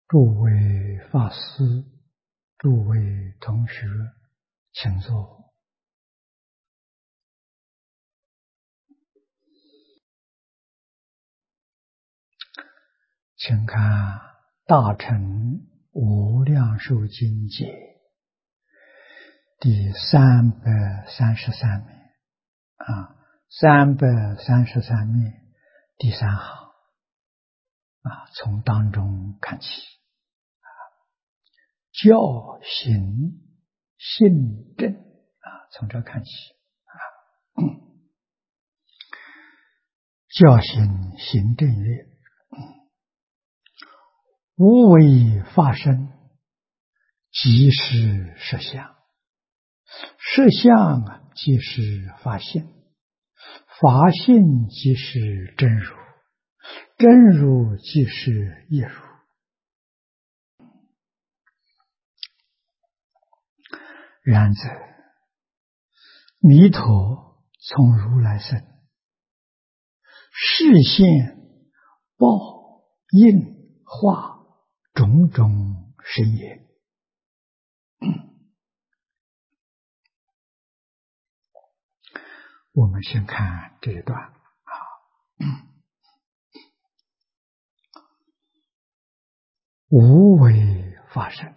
诸位法师，诸位同学，请坐。请看《大乘无量寿经解》第333面333面第3行从当中看起。教行信正从这看起教行行正曰：无为法身，即是实相。实相即是法性，法性即是真如，真如即是业如。然则弥陀从如来生，示现报应化种种身也。我们先看这一段无为法身，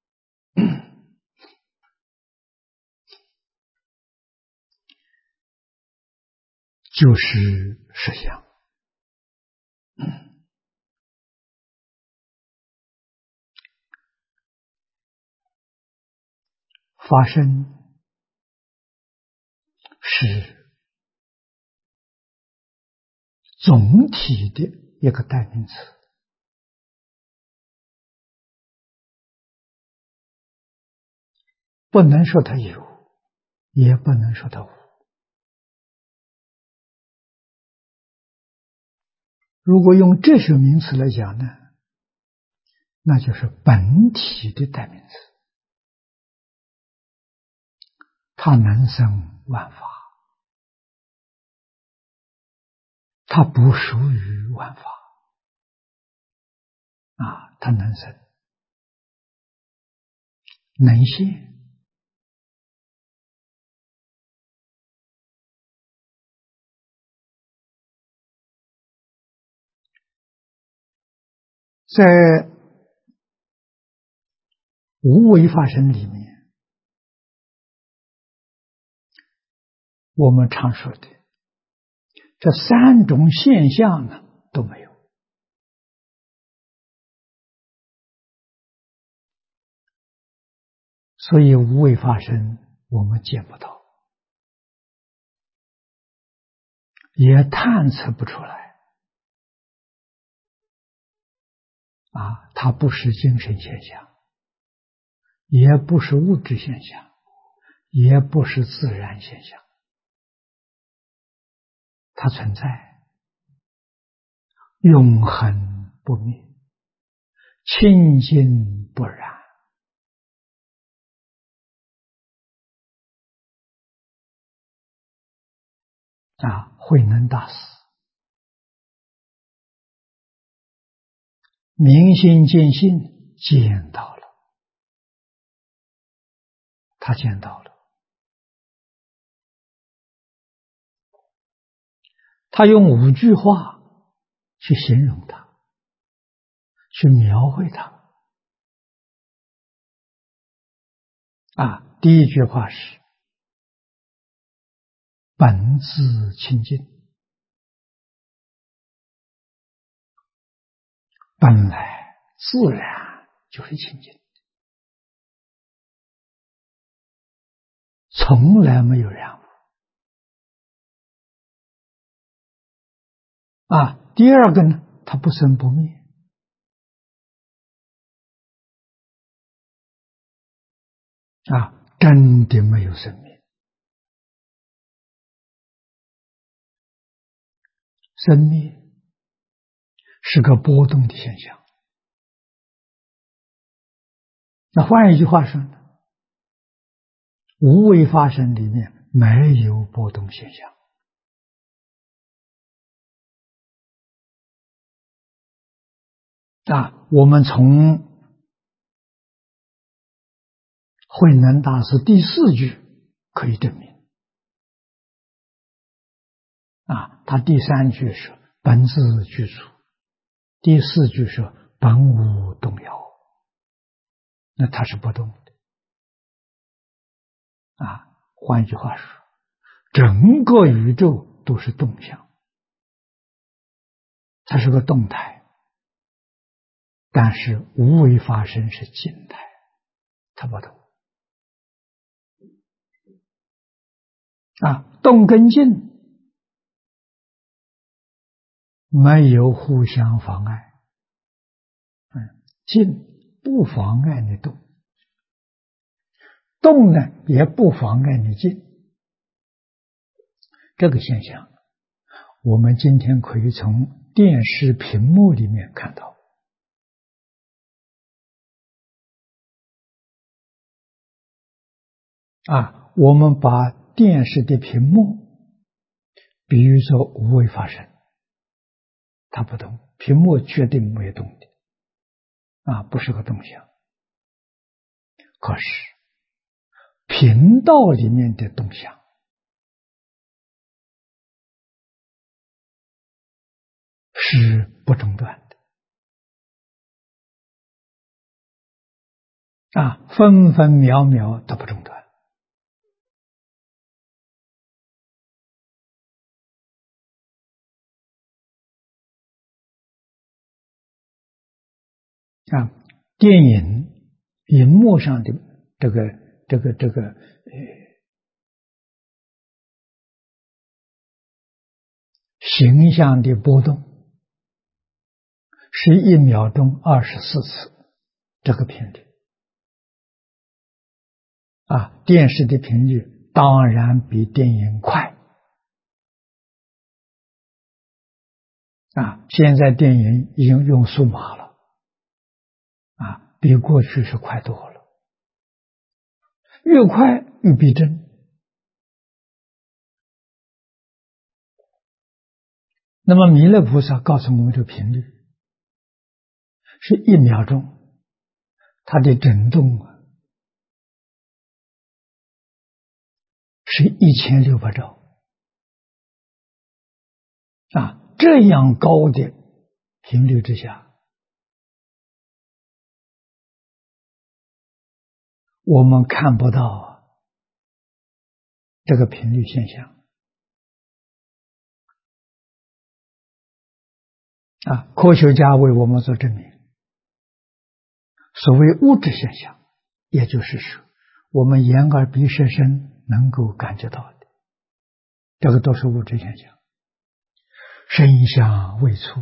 就是实相。法身是总体的一个代名词，不能说它有，也不能说它无。如果用这些名词来讲呢，那就是本体的代名词，它能生万法，它不属于万法它能生能现。在无为法身里面，我们常说的这3种现象呢都没有。所以无为法身我们见不到，也探测不出来它不是精神现象，也不是物质现象，也不是自然现象，它存在，永恒不灭，清净不染慧能大师明心见性见到了，他见到了，他用5句话去形容它，去描绘它第一句话是本自清净，本来自然就是清净，从来没有染污第二个呢，它不生不灭真的没有生灭。生灭是个波动的现象。那换一句话说呢，无为法身里面没有波动现象我们从慧能大师第4句可以证明。他第3句是本自具足，第4句是本无动摇，那它是不动的。换句话说，整个宇宙都是动向，它是个动态，但是无为法身是静态，它不动。动跟静没有互相妨碍，静不妨碍你动，动呢也不妨碍你静。这个现象我们今天可以从电视屏幕里面看到。我们把电视的屏幕比喻说无为法身，它不动，屏幕绝对没有动的，不是个动向。可是频道里面的动向是不中断的，分分秒秒都不中断。电影荧幕上的这个形象的波动是1秒钟24次，这个频率。电视的频率当然比电影快。现在电影已经用数码了，比过去是快多了，越快越逼真。那么弥勒菩萨告诉我们这个频率是1秒钟，它的振动是1600兆。这样高的频率之下，我们看不到这个频率现象。科学家为我们做证明，所谓物质现象，也就是说我们眼耳鼻舌身能够感觉到的，这个都是物质现象。声香味触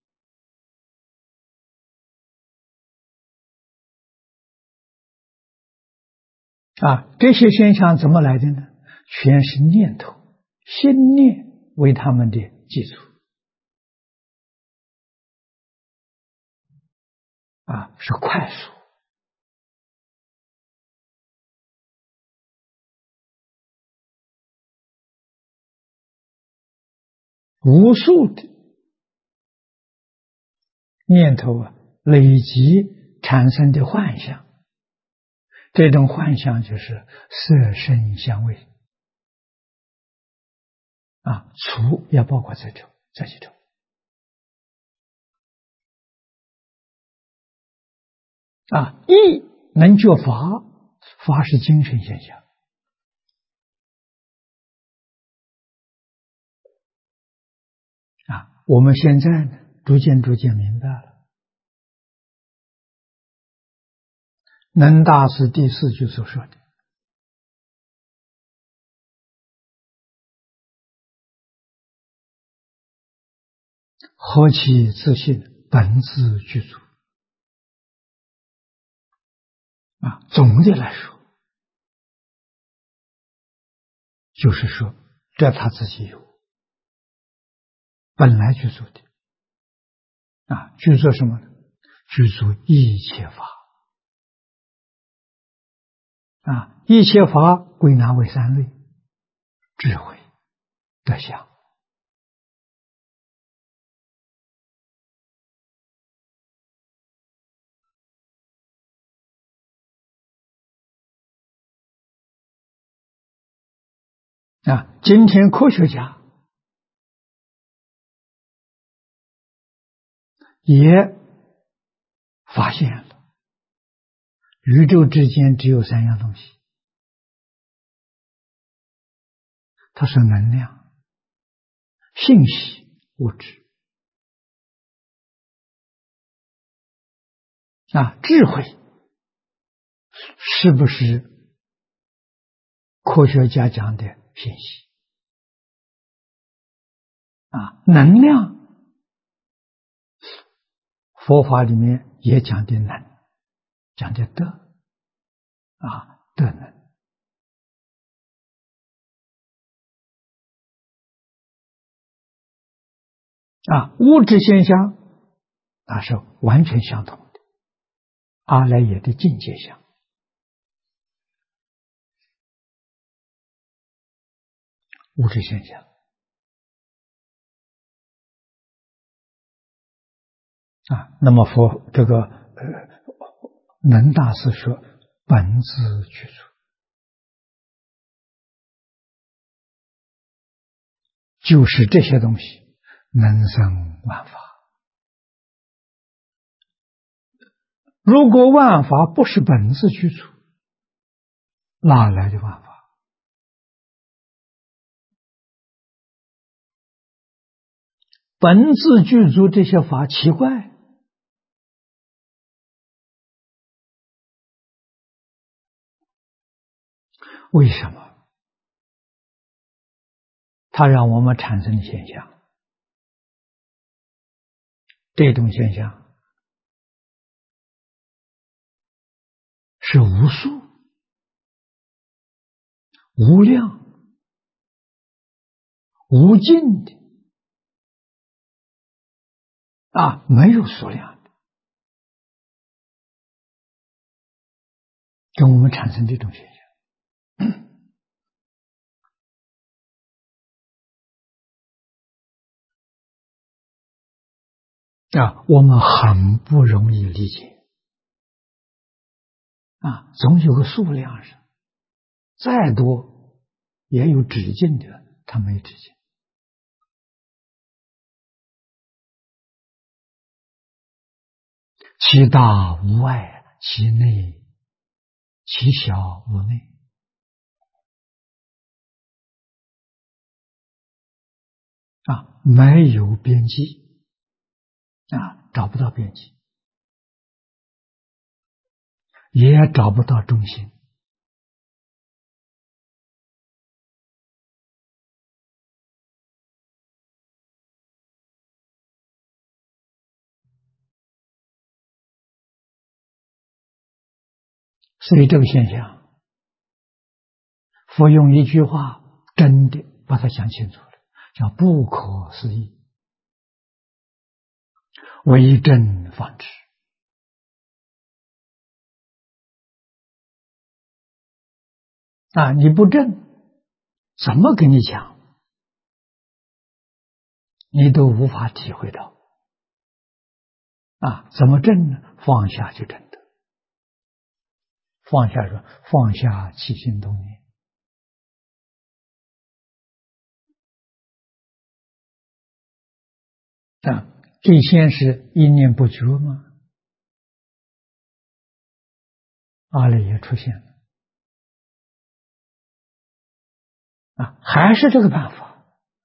这些现象怎么来的呢？全是念头，心念为他们的基础。是快速。无数的念头累积产生的幻象，这种幻象就是色声香味除也包括这几种。意能觉法，法是精神现象。我们现在呢，逐渐明白了。能大师第4句所说的何其自信，本自具足。总的来说，就是说这他自己有，本来具足的。具足什么呢？具足一切法。一切法归纳为3类：智慧、德相。 今天科学家也发现了宇宙之间只有三样东西，它是能量、信息、物质。智慧是不是科学家讲的信息？能量，佛法里面也讲的能，讲的德，德能。物质现象是完全相同的，阿赖耶的境界相。物质现象那么这个能大师说本自具足，就是这些东西能生万法。如果万法不是本自具足，哪来的万法？本自具足这些法奇怪，为什么？它让我们产生现象，这种现象是无数、无量、无尽的没有数量的，跟我们产生这种现象。我们很不容易理解总有个数量上，再多也有止境的，它没止境。其大无外，其内其小无内没有边际找不到边际，也找不到中心。所以这个现象，佛用一句话真的把它讲清楚了，叫不可思议，为正方知。你不正，怎么跟你讲，你都无法体会到怎么正呢？放下就正的，放下说放下起心动念最先是一念不觉吗？阿赖耶出现了还是这个办法。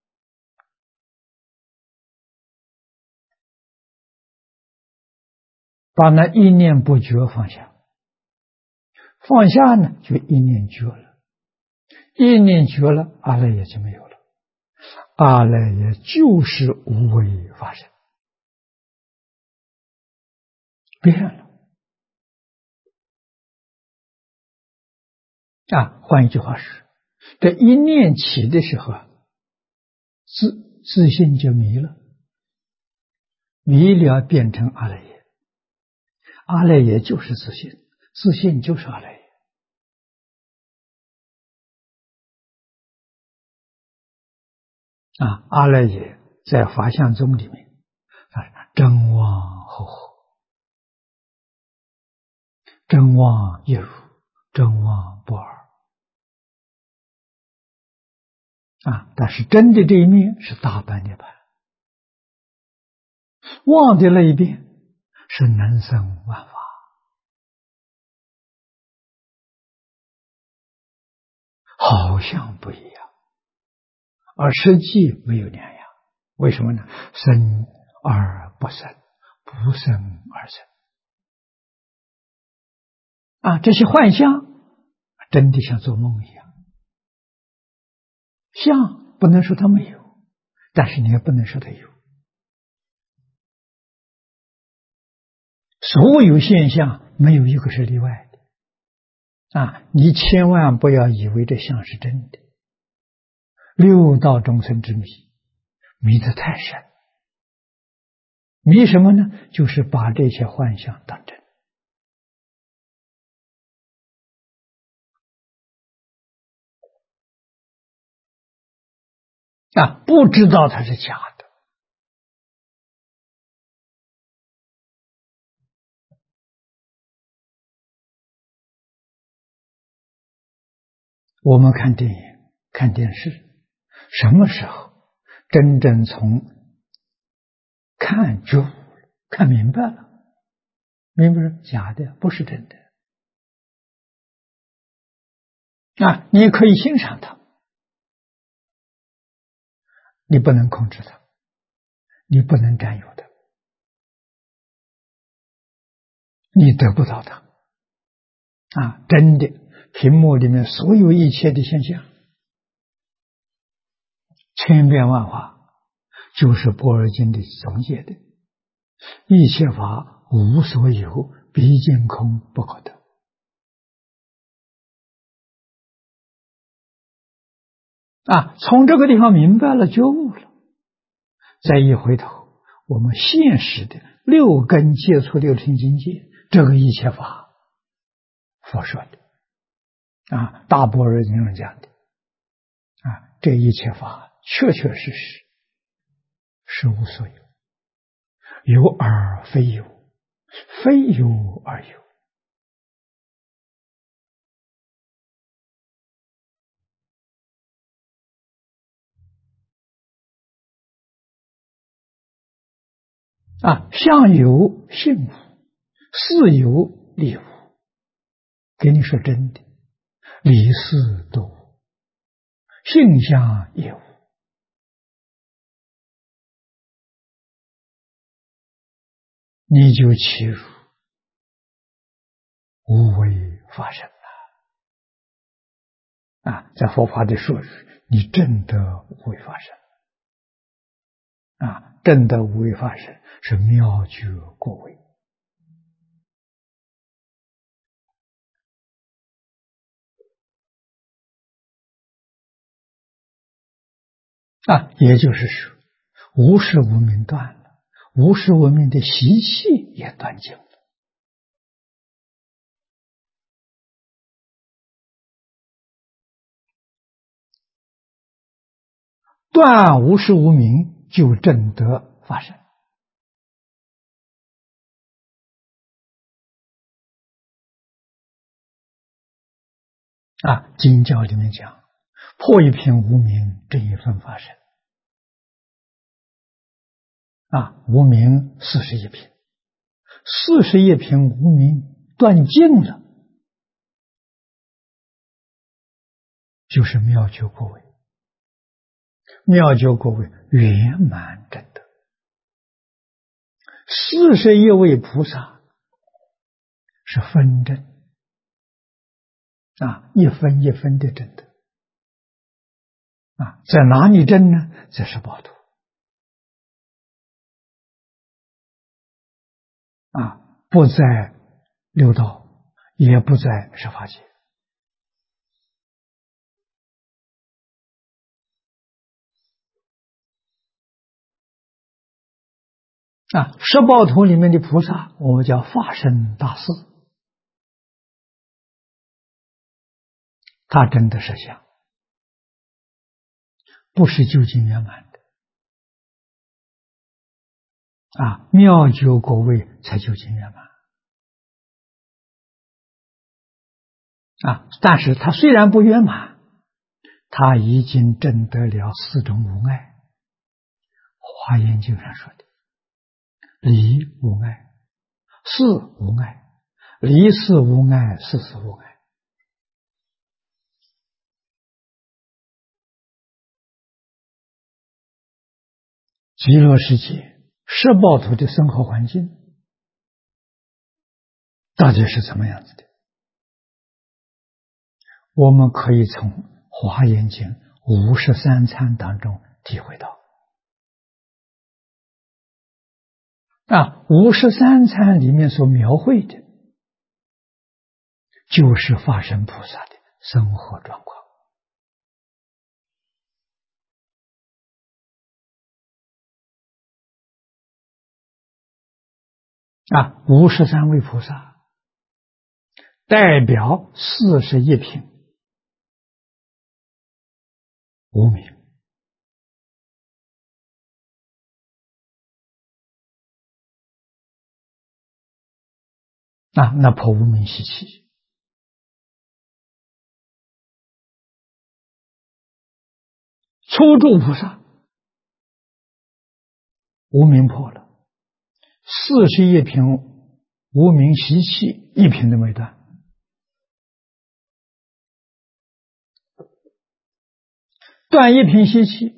把那一念不觉放下，放下呢就一念觉了，一念觉了，阿赖耶就没有了，阿赖耶就是无为法身，变了换一句话是，这一念起的时候自信就迷了，迷了变成阿赖耶，阿赖耶就是自信，自信就是阿赖耶阿赖耶在法相宗里面真妄后惑，真妄一如，真妄不二但是真的这一面是大般涅槃，妄的那一边是能生万法，好像不一样，而实际没有两样。为什么呢？生而不生，不生而生。这些幻象真的像做梦一样，相不能说它没有，但是你也不能说它有。所有现象没有一个是例外的你千万不要以为这相是真的。六道众生之迷，迷得太深。迷什么呢？就是把这些幻象当真不知道它是假的。我们看电影、看电视，什么时候真正从看觉悟了，看明白了？明白是假的，不是真的你可以欣赏它，你不能控制它，你不能占有它，你得不到它真的，屏幕里面所有一切的现象，千变万化，就是般若经的总结的。一切法无所有，毕竟空不可得从这个地方明白了，觉悟了，再一回头，我们现实的六根接触六尘境界，这个一切法佛说的大般若经上讲的这一切法确确实实是无所有，有而非有，非有而有相由性无，事由理无。给你说真的，理事都无，性相也无。你就契入无为法身在佛法的术语，你证得无为法身证得无为法身是妙觉过位也就是说，无始无明断了，无始无明的习气也断尽了。断无始无明，就证得法身经教里面讲，破一片无明，证一分法身无明41品，41品无明断尽了，就是妙觉过位，妙觉过位圆满证得。41位菩萨是分证一分一分的证得在哪里证呢？在十报图不在六道，也不在十法界十报图里面的菩萨，我们叫法身大士，他真的是相，不是究竟圆满的妙觉果位才究竟圆满但是他虽然不圆满， 他已经证得了四种无碍。华严经上说的，离无碍，事无碍，离事无碍，事事无碍。极乐世界十报土的生活环境到底是怎么样子的？我们可以从华严经53参当中体会到。53参里面所描绘的，就是法身菩萨的生活状况。53位菩萨代表41品无明。那破无明习气。初住菩萨无明破了，41品无明习气一品都没断。断一品习气，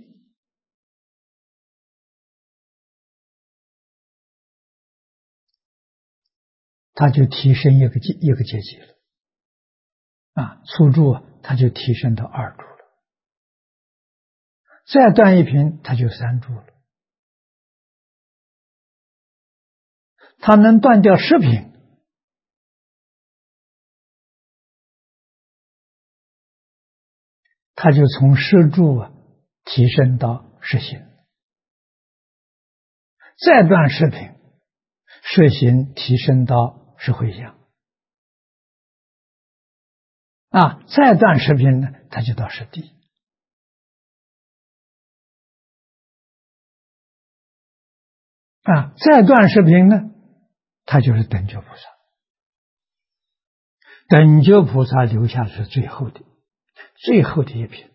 他就提升一个阶级了。初住他就提升到2住了，再断一品他就3住了。他能断掉10品，他就从10住提升到10行，再断10品，10行提升到10回向。再断10品呢，他就到10地。再断10品呢，他就是等觉菩萨。等觉菩萨留下的是最后的一品。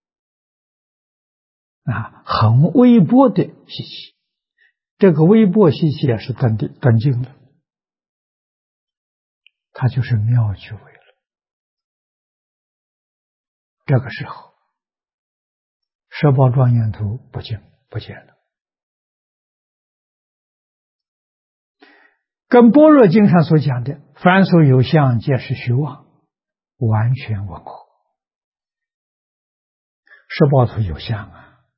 很微薄的习气，这个微薄习气是断尽了，它就是妙觉位了。这个时候十宝庄严图不见了，跟般若经上所讲的凡所有相皆是虚妄完全吻合。十宝图有相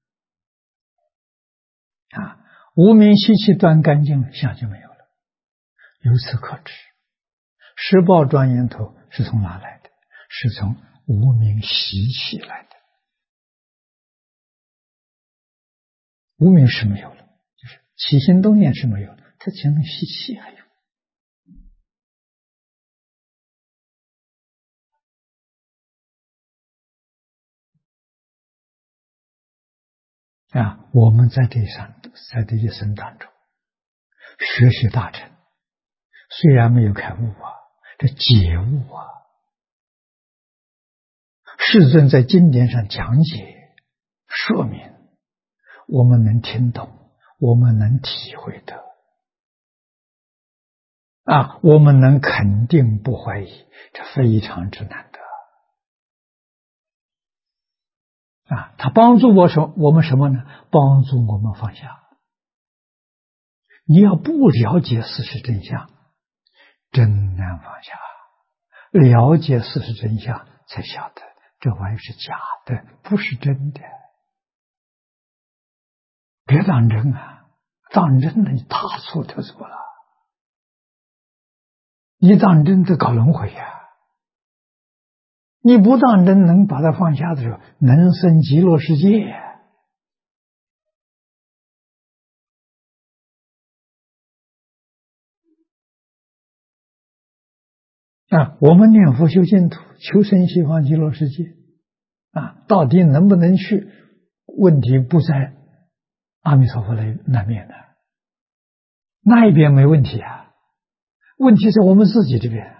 无明习气断干净了，相就没有了。由此可知，十宝庄严图是从哪来的？是从无明习气来的。无明是没有了，就是起心动念是没有了，它只能习气还有。我们在这一生当中学习大乘，虽然没有开悟这解悟世尊在经典上讲解说明，我们能听懂，我们能体会得我们能肯定不怀疑，这非常之难得它帮助我们什么呢？帮助我们放下。你要不了解事实真相，真难放下。了解事实真相，才晓得这玩意是假的，不是真的。别当真当真了你大错特错了。你当真的搞轮回你不当真能把它放下的时候，能生极乐世界我们念佛修净土，求生西方极乐世界到底能不能去？问题不在阿弥陀佛那边的，那一边没问题问题在我们自己这边。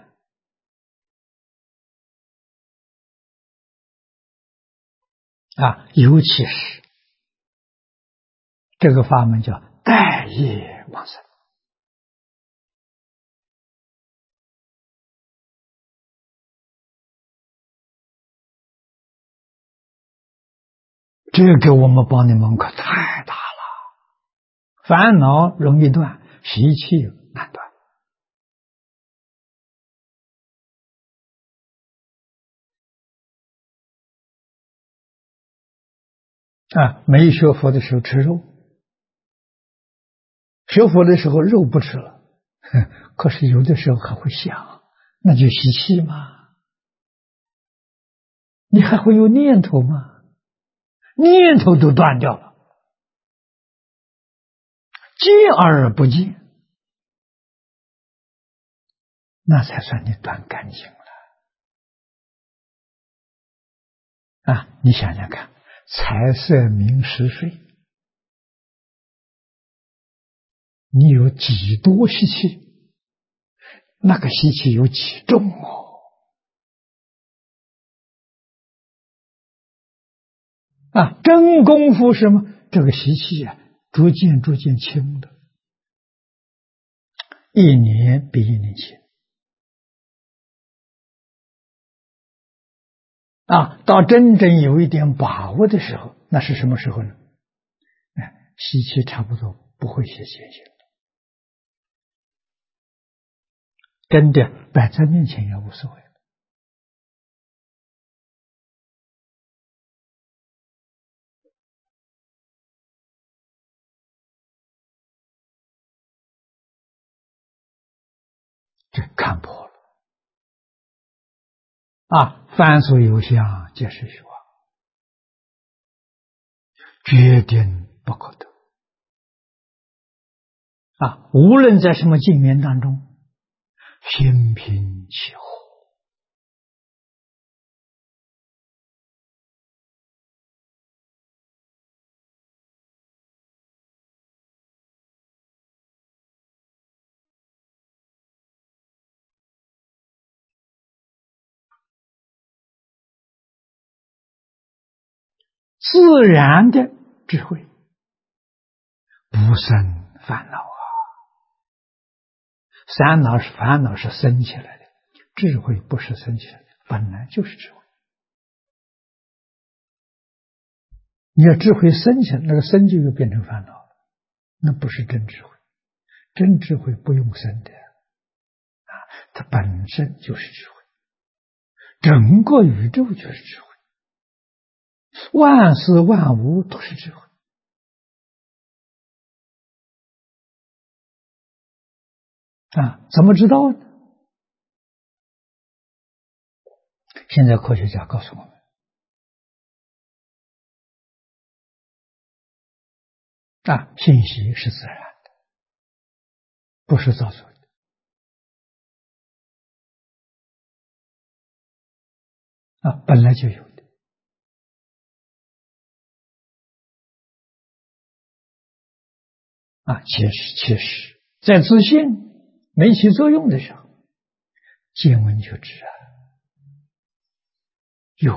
尤其是这个法门叫待业往生。这个给我们帮的忙可太大了，烦恼容易断，习气难断。没学佛的时候吃肉，学佛的时候肉不吃了，可是有的时候还会想，那就习气嘛。你还会有念头吗？念头都断掉了，见而不见，那才算你断干净了。你想想看，财色名食睡，你有几多习气？那个习气有几重哦？真功夫什么？这个习气逐渐轻的，一年比一年轻。到真正有一点把握的时候，那是什么时候呢？习气差不多不会显现行，真的摆在面前也无所谓。这看破了凡所有相，皆是虚妄，决定不可得无论在什么境面当中，心平气和，自然的智慧，不生烦恼烦恼是生起来的，智慧不是生起来的，本来就是智慧。你要智慧生起来，那个生就又变成烦恼了，那不是真智慧。真智慧不用生的它本身就是智慧，整个宇宙就是智慧，万事万物都是智慧怎么知道呢？现在科学家告诉我们信息是自然的，不是造作的本来就有的其实在自信没起作用的时候，见闻觉知有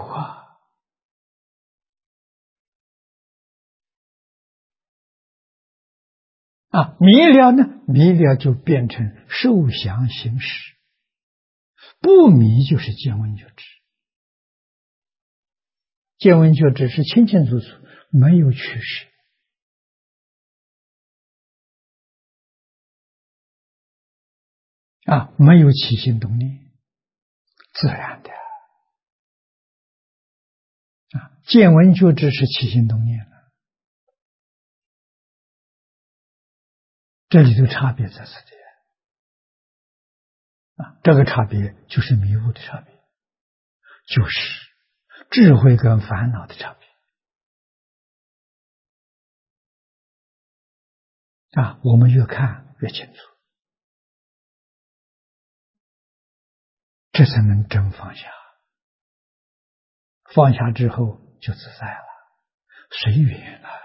迷了呢，迷了就变成受想行识，不迷就是见闻觉知。见闻觉知是清清楚楚，没有取舍没有起心动念，自然的见闻觉知是起心动念了，这里头差别在此地这个差别就是迷雾的差别，就是智慧跟烦恼的差别我们越看越清楚，这才能真放下。放下之后就自在了，随缘了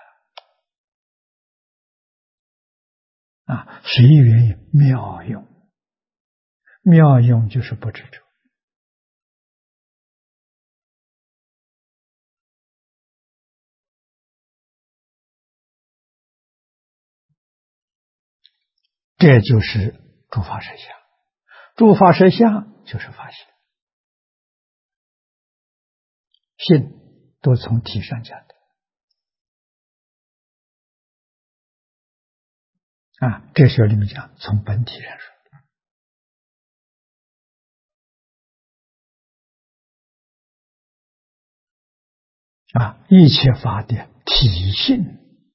随缘妙用，妙用就是不执着这就是诸法实相。诸法实相就是法性，性都从体上讲的哲学里面讲从本体上说一切法的体性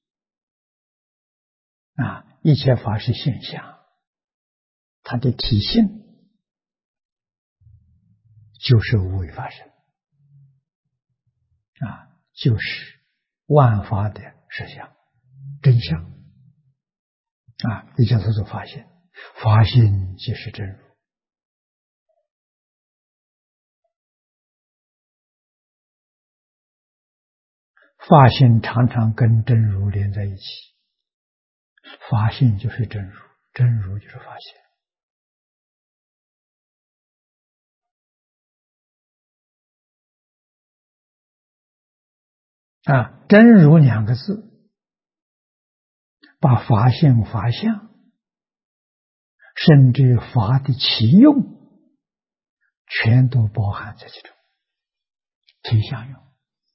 一切法是现象，它的体性就是无为法身就是万法的实相真相也叫做法性，法性即是真如。法性常常跟真如连在一起，法性就是真如，真如就是法性。真如两个字，把法性、法相，甚至法的其用，全都包含在其中，体相用。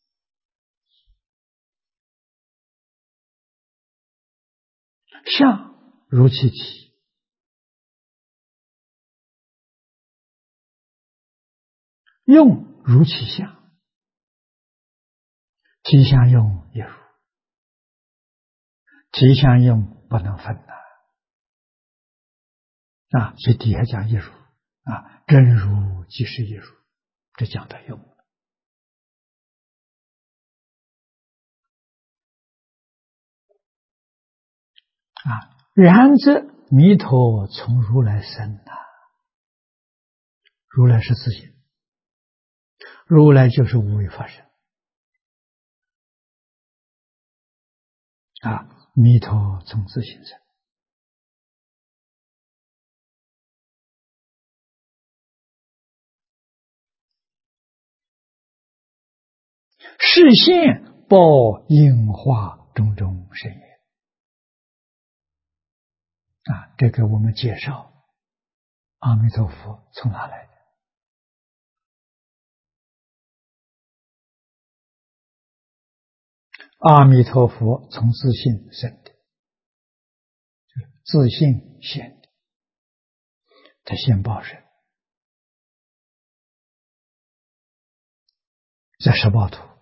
相如其体，用如其相，体相用也如，体相用不能分所以底下讲一如真如即是一如，这讲的用然则弥陀从如来生如来是自性，如来就是无为法身弥陀从自性生。示现报应化种种深缘这个我们介绍阿弥陀佛从哪来的？阿弥陀佛从自性生的，自性现的，他现报身，在十报图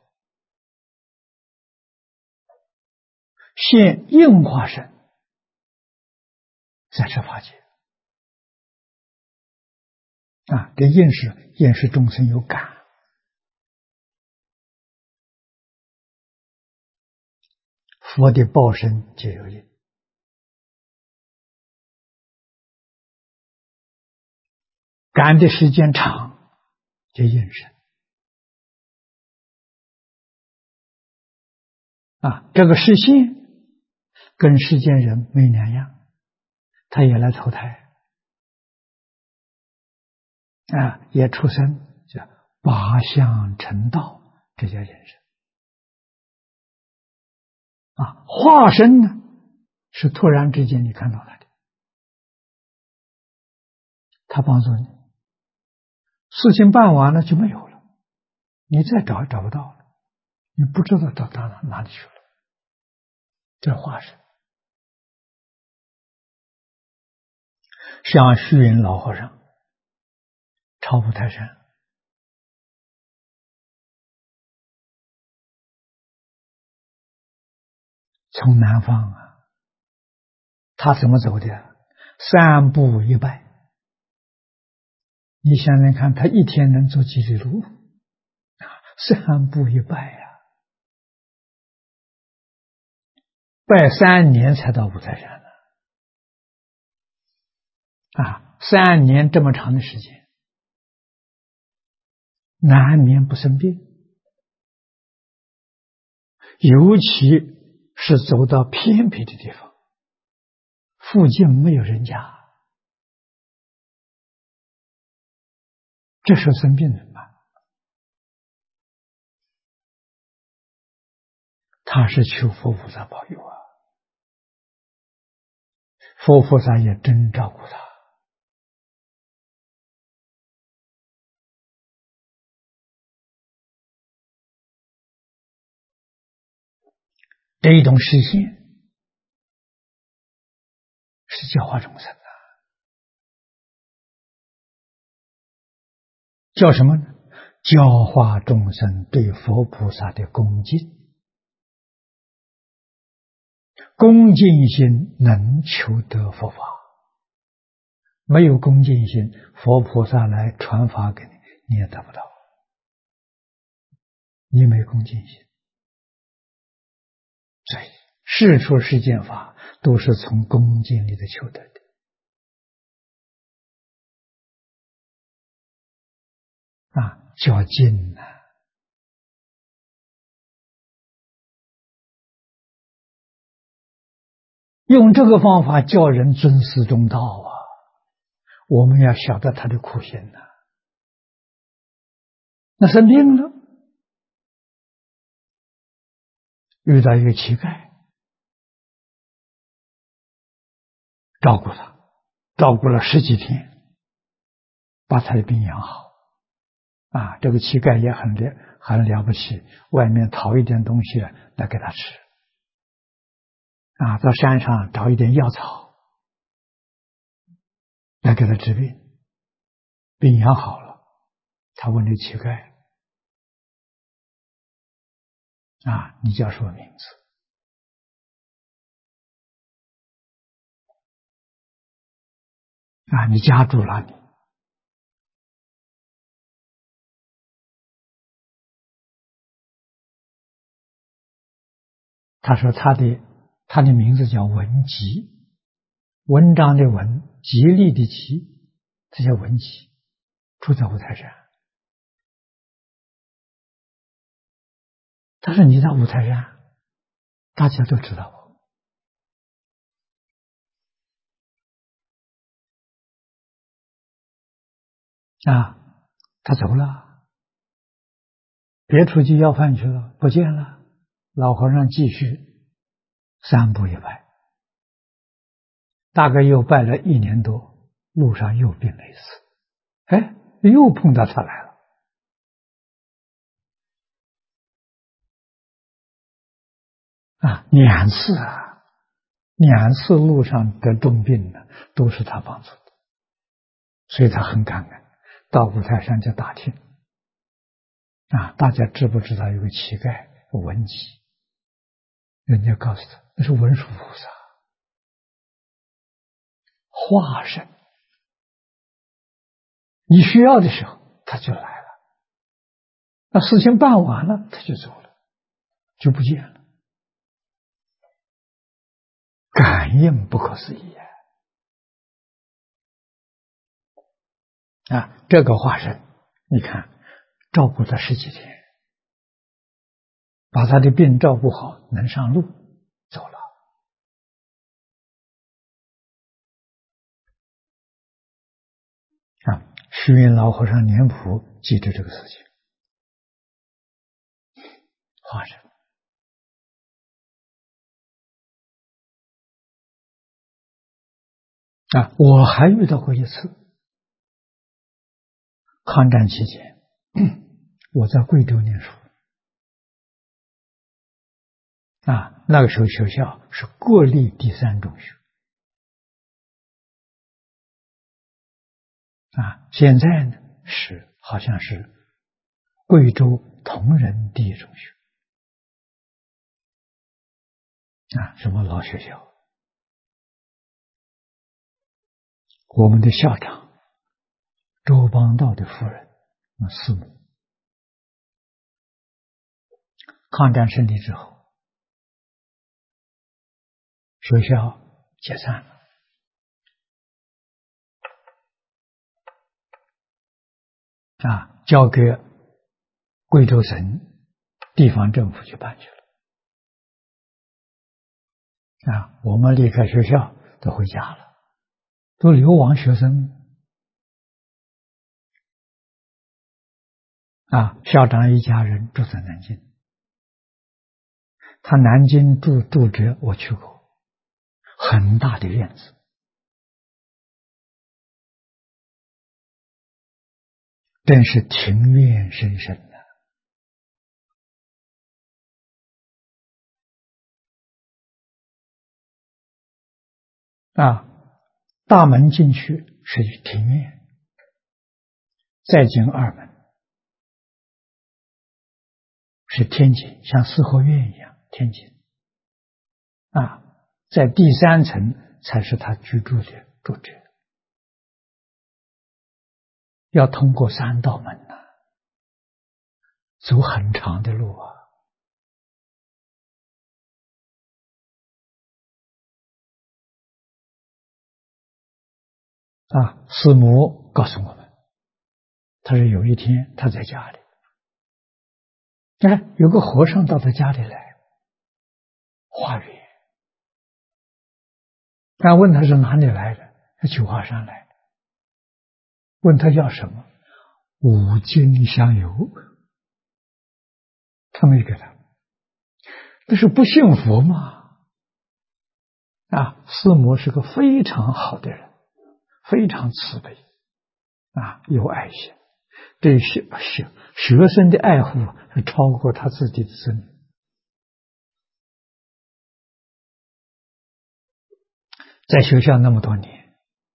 现应化身，在十法界这应是众生有感，佛的报身皆有应，感的时间长就应身这个示现跟世间人没两样，他也来投胎也出生，叫八相成道，这叫人生化身呢是突然之间你看到他的，他帮助你，事情办完了就没有了，你再找也找不到了，你不知道到哪里去了，这化身。像虚云老和尚超度泰山，从南方他怎么走的？3步1拜，你想想看，他一天能走几里路？3步1拜拜3年才到五台山3年这么长的时间，难免不生病，尤其是走到偏僻的地方，附近没有人家，这时候生病怎么办？他是求佛菩萨保佑佛菩萨也真照顾他。这一种实现是教化众生的，叫什么呢？教化众生对佛菩萨的恭敬。恭敬心能求得佛法，没有恭敬心，佛菩萨来传法给你，你也得不到。你没恭敬心，所以世出世间法都是从恭敬里的求得的。较劲啊，用这个方法叫人尊师重道啊！我们要晓得他的苦心呐。那生病了，遇到一个乞丐，照顾他，照顾了10几天，把他的病养好。这个乞丐也很了不起，外面讨一点东西来给他吃。到山上找一点药草来给他治病，病养好了，他问这乞丐你叫什么名字？你家住哪里？他说他的名字叫文吉，文章的文，吉利的吉，这叫文吉，住在五台山。他说你在五台山，大家都知道我。他走了，别出去要饭去了，不见了。老和尚继续3步一拜，大概又拜了1年多，路上又病了一次，又碰到他来了。2次路上得重病了，都是他帮助的，所以他很感恩。到五台山就打听，大家知不知道有个乞丐文吉？人家告诉他，那是文殊菩萨化身，你需要的时候他就来了，那事情办完了他就走了，就不见了。感应不可思议这个化身，你看照顾他10几天，把他的病照顾好，能上路走了。虚云老和尚年谱记着这个事情，化身。我还遇到过一次，抗战期间，我在贵州念书，那个时候学校是国立第3中学，现在呢好像是贵州同仁第1中学，什么老学校。我们的校长周邦道的夫人师母，抗战胜利之后，学校解散了，交给贵州省地方政府去办去了。我们离开学校都回家了，都流亡学生。校长一家人住在南京，他南京住址我去过，很大的院子， 真是庭院深深啊！大门进去是庭院，再进二门是天井，像四合院一样天井啊。在第三层才是他居住的住址，要通过三道门呐，走很长的路啊。师母告诉我们，他说有一天他在家里，你看有个和尚到他家里来化缘，问他是哪里来的，是九华山来的，问他要什么，五斤香油，他没给他，这是不信佛吗？师母是个非常好的人，非常慈悲有爱心，对学生的爱护超过他自己的子女。在学校那么多年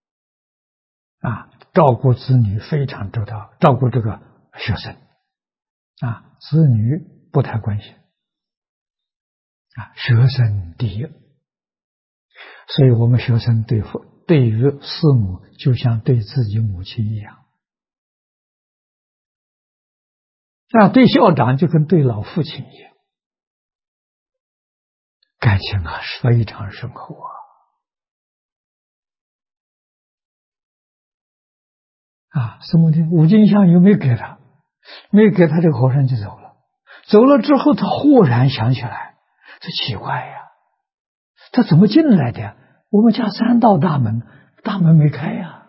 照顾子女非常周到，照顾这个学生子女不太关心学生第一。所以我们学生对于师母就像对自己母亲一样对校长就跟对老父亲一样，感情是非常深厚师母的五斤香油没给他，没给他，这个和尚就走了。走了之后，他忽然想起来，这奇怪呀，他怎么进来的呀？我们家三道大门，大门没开呀。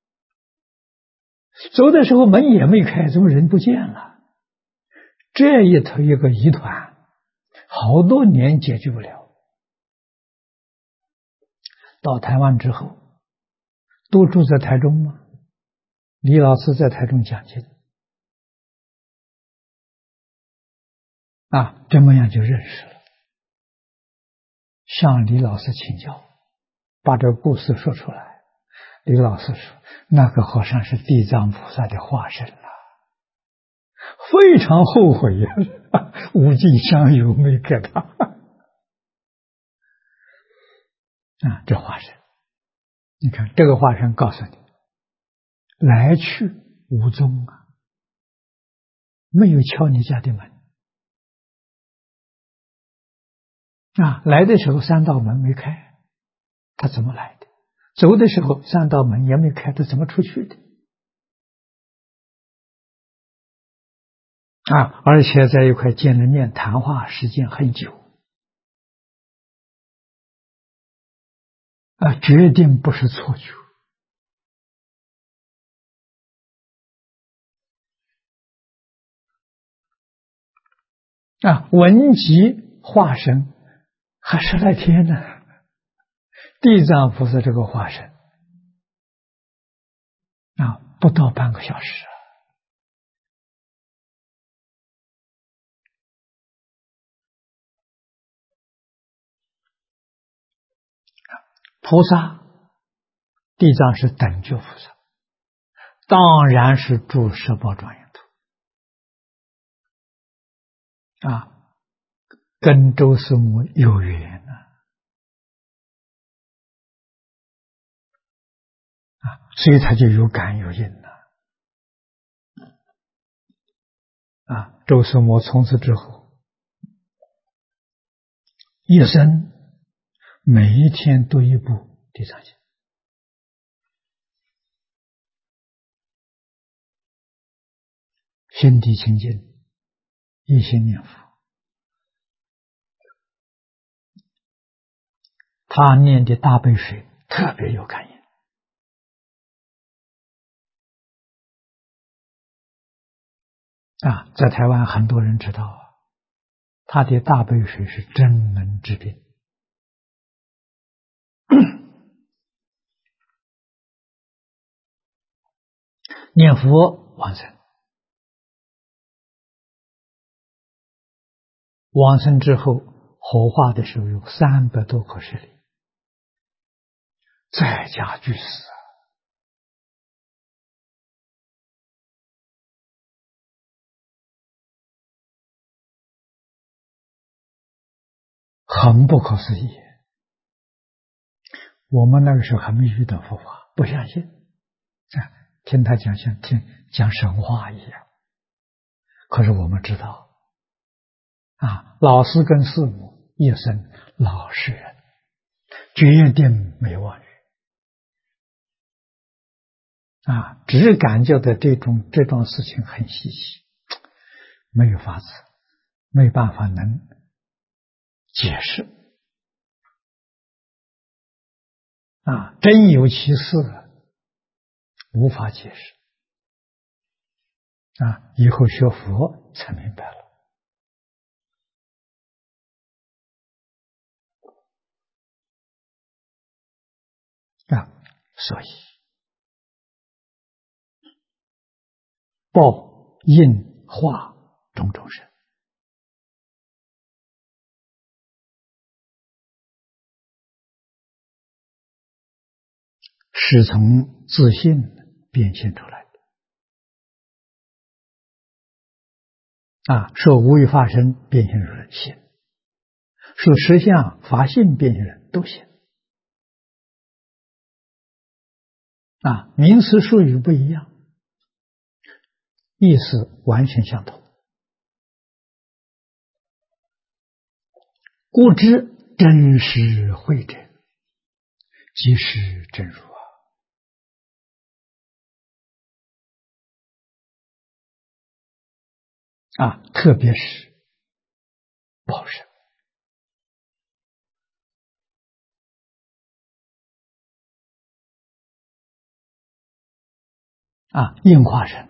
走的时候门也没开，怎么人不见了？这一头一个疑团，好多年解决不了。到台湾之后，都住在台中吗？李老师在台中讲经这么样就认识了，向李老师请教，把这个故事说出来。李老师说，那个和尚是地藏菩萨的化身非常后悔呀，五斤香油没给他这化身，你看这个化身告诉你，来去无踪没有敲你家的门来的时候三道门没开，他怎么来的？走的时候三道门也没开，他怎么出去的？而且在一块见了面，谈话时间很久决定不是错觉文集化身还10来天呢，地藏菩萨这个化身不到半个小时菩萨地藏是等觉菩萨，当然是住十宝庄严土跟周师母有缘所以他就有感有应周师母从此之后一生每一天读一部地藏经心地清净，一心念佛。他念的大悲水特别有感应在台湾很多人知道他的大悲水是真能治病念佛往生往生之后火化的时候有300多颗舍利，在家居士很不可思议。我们那个时候还没遇到佛法，不相信，听他讲像讲神话一样。可是我们知道老师跟师母一生老实人，决定没妄语只感觉到这种事情很稀奇，没有法子，没办法能解释真有其事无法解释以后学佛才明白了所以报应化种种生是从自信变现出来的受无为法身变现出来现，受实相法性变现人都现名词术语不一样，意思完全相同。故知真实慧者，即是真如特别是报身应化身，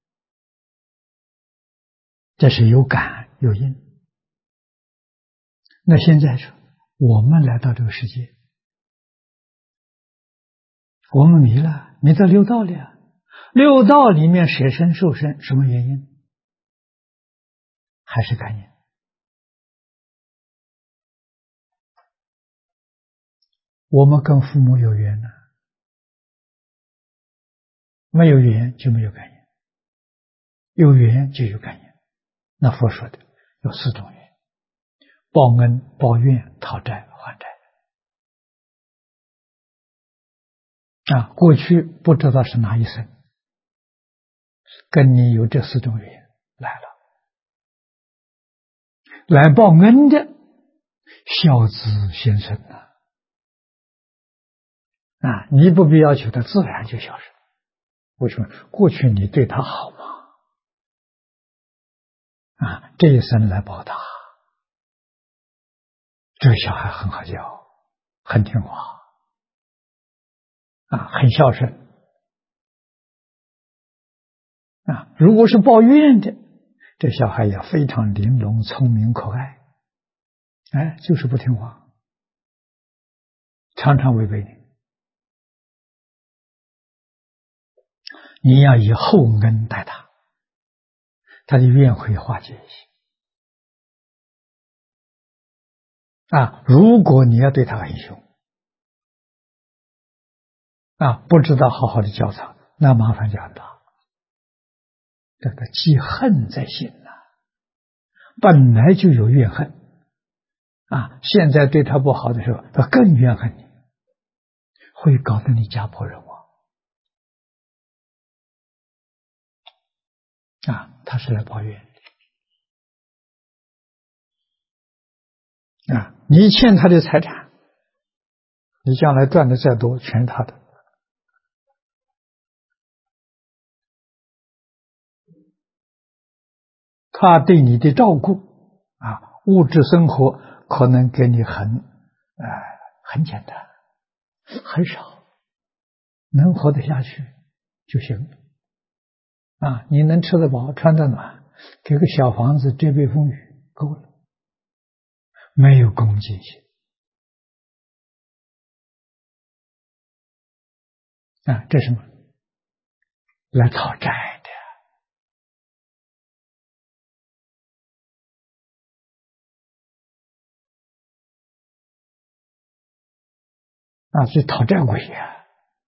这是有感有应。那现在说我们来到这个世界，我们迷到六道了六道里面舍身受身，什么原因？还是感应。我们跟父母有缘没有缘就没有感应，有缘就有感应。那佛说的有4种缘：报恩、报怨、讨债、还债。过去不知道是哪一生，跟你有这4种缘来了，来报恩的孝子先生你不必要求他，自然就孝顺。为什么？过去你对他好嘛这一生来报答，这个小孩很好教，很听话很孝顺如果是报怨的，这小孩也非常玲珑、聪明、可爱，就是不听话，常常违背你要以厚恩待他，他的怨会化解一些如果你要对他很凶不知道好好的教他，那麻烦就很大。这个积恨在心本来就有怨恨现在对他不好的时候，他更怨恨你，会搞得你家破人亡他是来抱怨你欠他的财产，你将来赚的再多全是他的。他对你的照顾物质生活可能给你很简单，很少，能活得下去就行你能吃得饱，穿得暖，给个小房子遮蔽风雨够了，没有恭敬心这是什么？来讨债的是讨债鬼呀。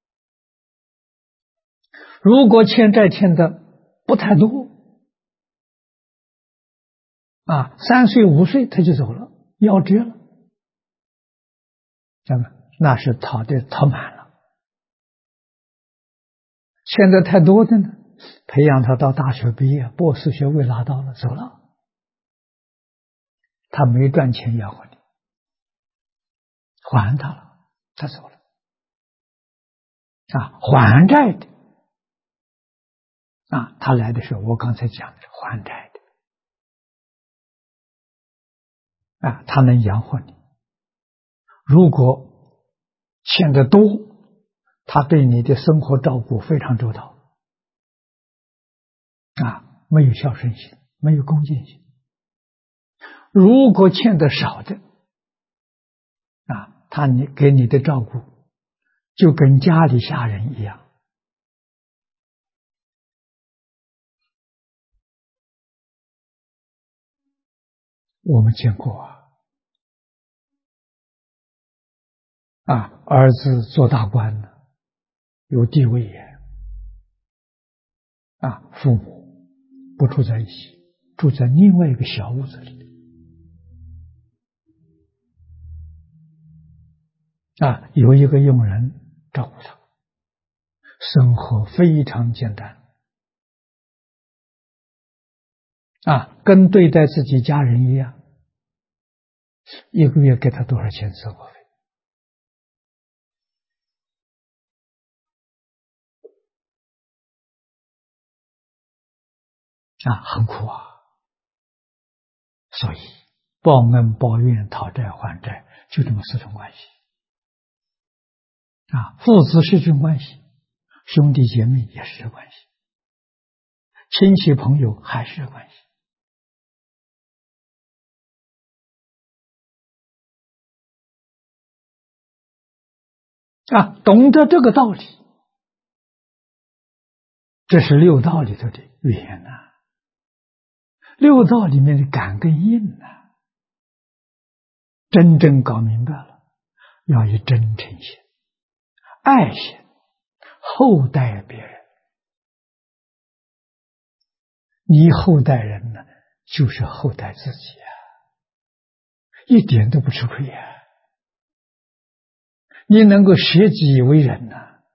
如果欠债欠的不太多，3岁5岁他就走了，夭折了，那是讨满了。欠的太多的呢，培养他到大学毕业，博士学位拿到了，走了，他没赚钱养活你，还他了，他走了。还债的他来的时候，我刚才讲的是还债的他能养活你。如果欠的多，他对你的生活照顾非常周到没有孝顺心，没有恭敬心。如果欠的少的他给你的照顾就跟家里下人一样。我们见过儿子做大官了，有地位父母不住在一起，住在另外一个小屋子里有一个佣人照顾他，生活非常简单跟对待自己家人一样，一个月给他多少钱生活费很苦所以报恩报怨讨债还债就这么4种关系父子是这种关系，兄弟姐妹也是这关系，亲戚朋友还是这关系懂得这个道理，这是六道里头的缘六道里面的感跟应真正搞明白了，要以真诚心、爱心厚待别人。你厚待人呢，就是厚待自己一点都不吃亏你能够舍己为人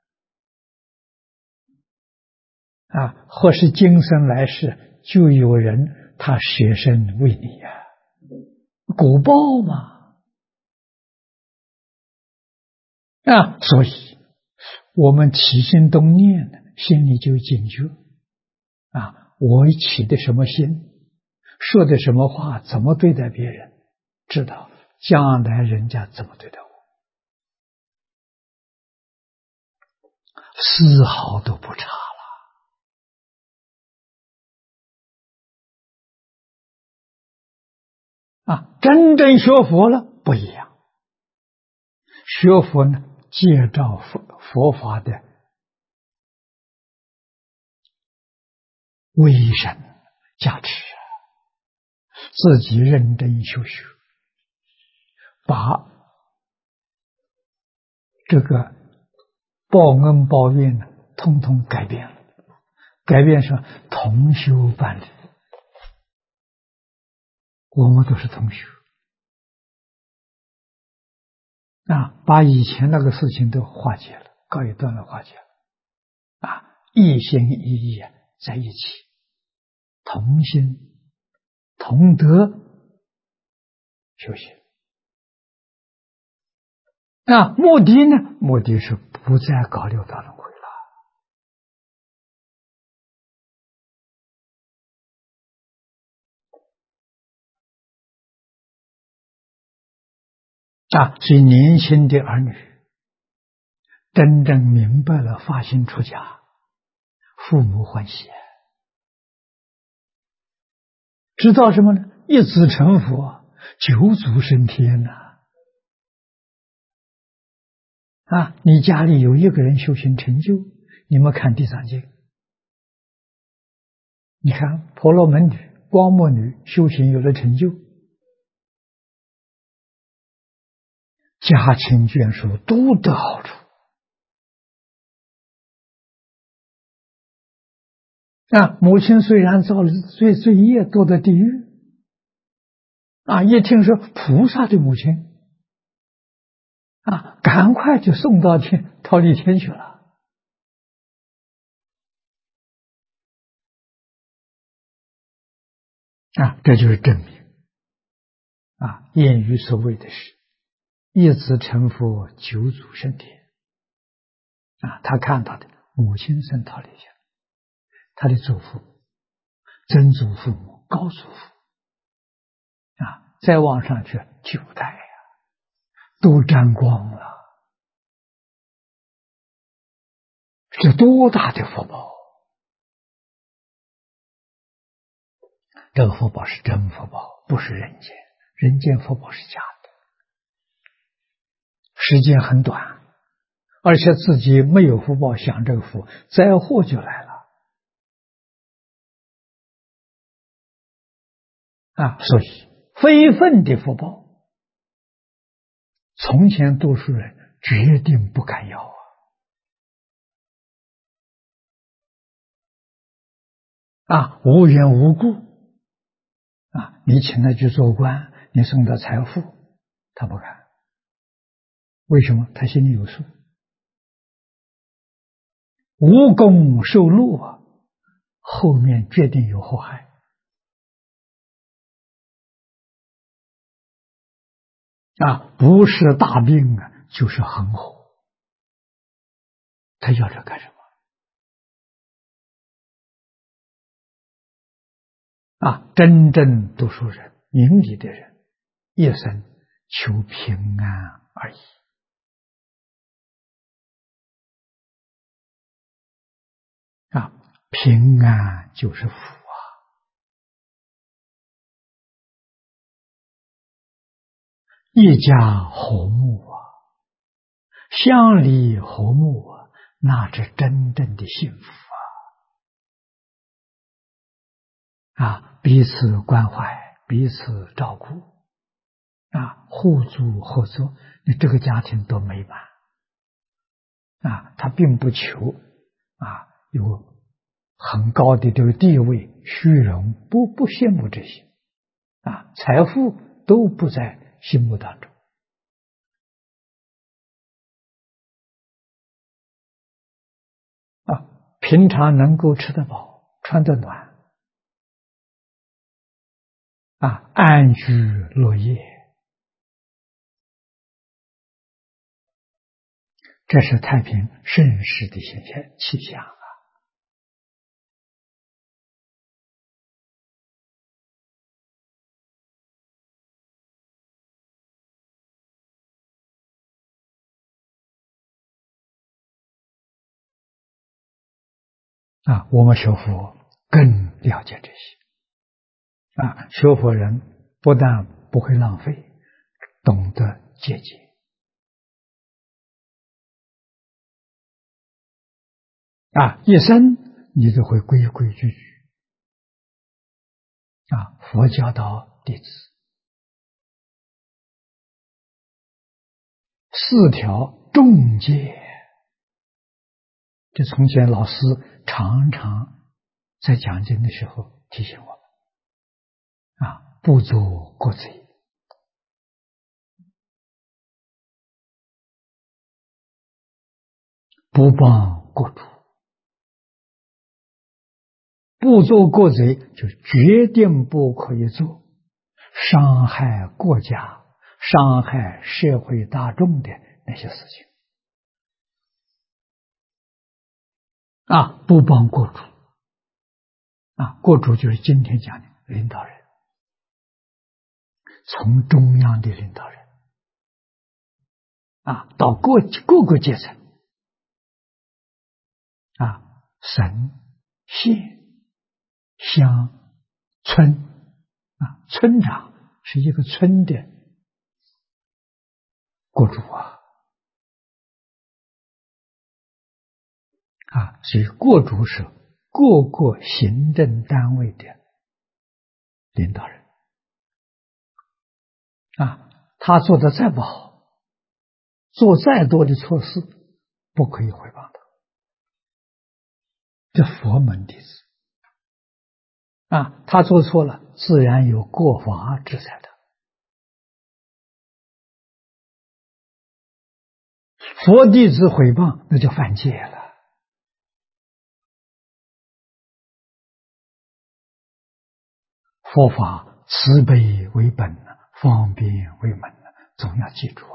或是今生来世就有人他舍身为你果报嘛所以我们起心动念心里就警觉我起的什么心，说的什么话，怎么对待别人，知道将来人家怎么对待我，丝毫都不差了真正学佛了不一样，学佛呢，借照佛法的威神加持自己认真修学，把这个报恩报怨呢通通改变了，改变成同修伴侣，我们都是同修把以前那个事情都化解了，告一段落化解了一心一意在一起，同心同德修行目的呢，目的是不再搞六道轮回所以年轻的儿女真正明白了发心出家，父母欢喜知道什么呢？一子成佛，9祖升天你家里有一个人修行成就，你们看地藏经，你看婆罗门女、光目女修行有了成就， 家亲眷属都得好处。母亲虽然造了罪业，堕到地狱，一听说菩萨的母亲，赶快就送到桃李天去了。这就是证明谚语所谓的是一子成佛，九祖升天。他看到的母亲升桃李天，他的祖父、曾祖父母、高祖父再往上去9代都沾光了，这多大的福报！这个福报是真福报，不是人间，人间福报是假的，时间很短，而且自己没有福报享这个福，灾祸就来了。所以非分的福报，从前读书人决定不敢要无缘无故你请他去做官，你送他财富，他不敢。为什么？他心里有数，无功受禄后面决定有祸害。不是大病就是横祸，他要这干什么？真正读书人、明理的人，一生求平安而已。平安就是福一家和睦乡里和睦那是真正的幸福彼此关怀，彼此照顾互助合作，你这个家庭多美满他并不求有很高的这个地位、虚荣，不羡慕这些财富都不在心目当中平常能够吃得饱、穿得暖安居乐业，这是太平盛世的气象我们学佛更了解这些学佛人不但不会浪费，懂得节俭一生你都会规规矩矩佛教导弟子4条重戒，这从前老师常常在讲经的时候提醒我们不做过贼，不帮过主，不做过贼就决定不可以做伤害国家、伤害社会大众的那些事情不帮过主过主就是今天讲的领导人，从中央的领导人到各个阶层省、县、乡、村村长是一个村的国主所以国主是各个行政单位的领导人他做的再不好， 做再多的错事，不可以毁谤他。这佛门弟子他做错了，自然有过法制裁他。佛弟子毁谤，那就犯戒了。佛法慈悲为本，方便为门，总要记住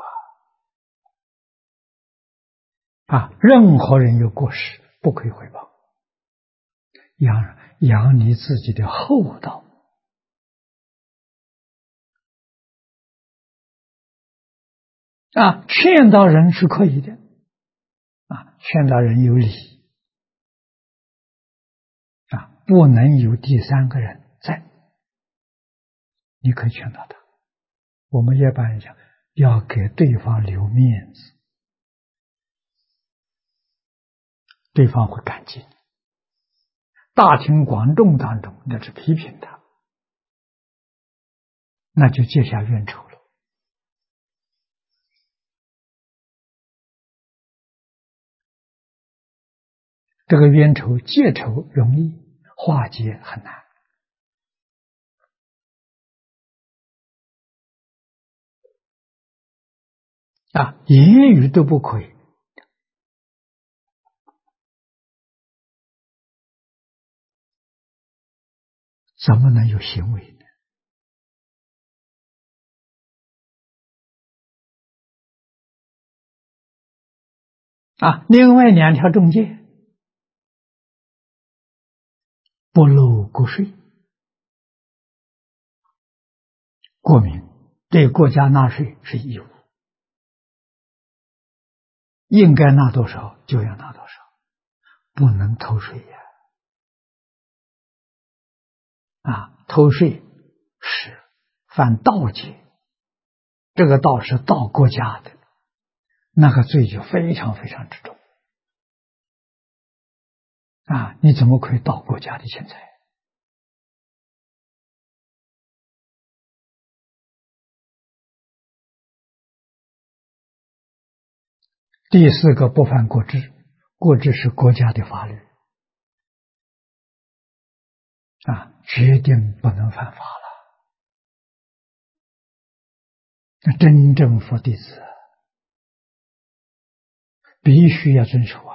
任何人有过失，不可以毁谤，养你自己的厚道。劝导人是可以的，劝导人有理，不能有第三个人在，你可以劝导他。我们一般人讲，要给对方留面子，对方会感激你。大庭广众当中要是批评他，那就结下冤仇了。这个冤仇结仇容易，化解很难。言语都不可以，怎么能有行为呢？另外2条重戒，不漏国税，国民对国家纳税是义务，应该纳多少就要纳多少，不能偷税偷税是犯盗戒，这个盗是盗国家的，那个罪就非常非常之重你怎么可以盗国家的钱财？第4个不犯国制，国制是国家的法律决定不能犯法了。真正佛弟子必须要遵守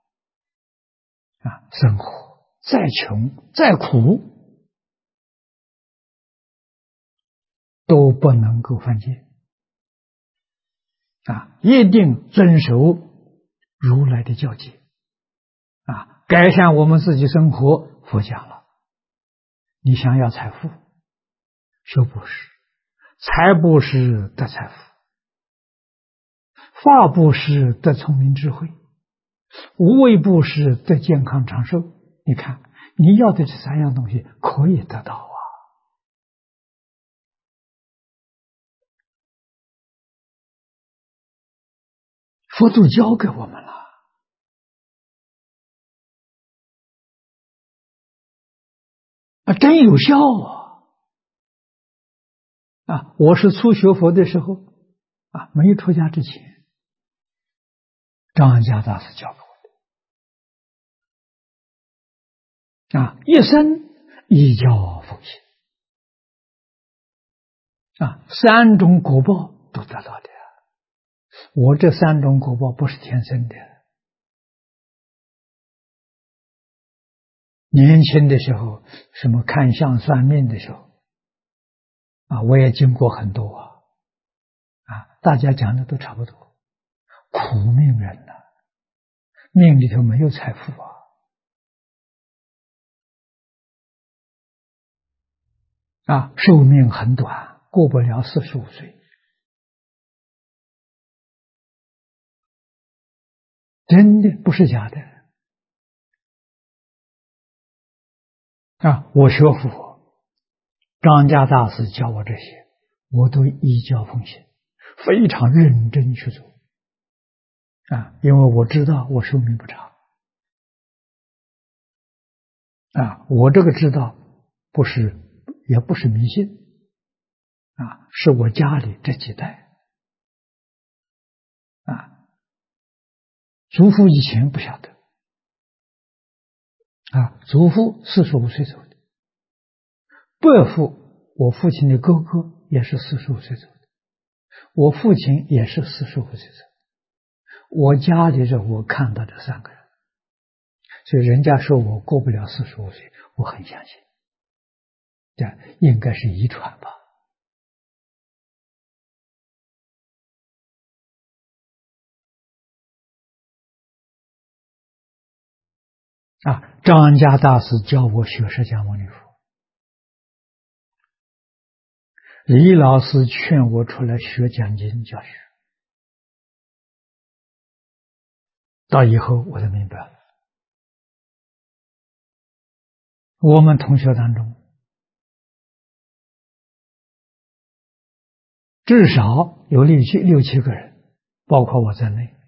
生活再穷再苦都不能够犯戒一定遵守如来的教诫改善我们自己生活。佛讲了，你想要财富，修布施，财布施得财富，法布施得聪明智慧，无为布施得健康长寿。你看，你要的这3样东西可以得到佛都教给我们了真有效我是初学佛的时候没有出家之前，张家大师教给我的一生依教奉行3种果报都得到的。我这3种果报不是天生的，年轻的时候什么看相算命的时候我也经过很多大家讲的都差不多，苦命人命里头没有财富寿命很短，过不了45岁。真的不是假的我学佛，张家大师教我这些，我都依教奉行，非常认真去做因为我知道我寿命不长我这个知道也不是迷信是我家里这几代祖父以前不晓得祖父45岁走的，伯父，我父亲的哥哥也是45岁走的，我父亲也是45岁走的。我家里人我看到这3个人，所以人家说我过不了45岁，我很相信，这应该是遗传吧。张家大师教我学释迦牟尼佛，李老师劝我出来学讲经教学，到以后我就明白了。我们同学当中，至少有六七个人，包括我在内，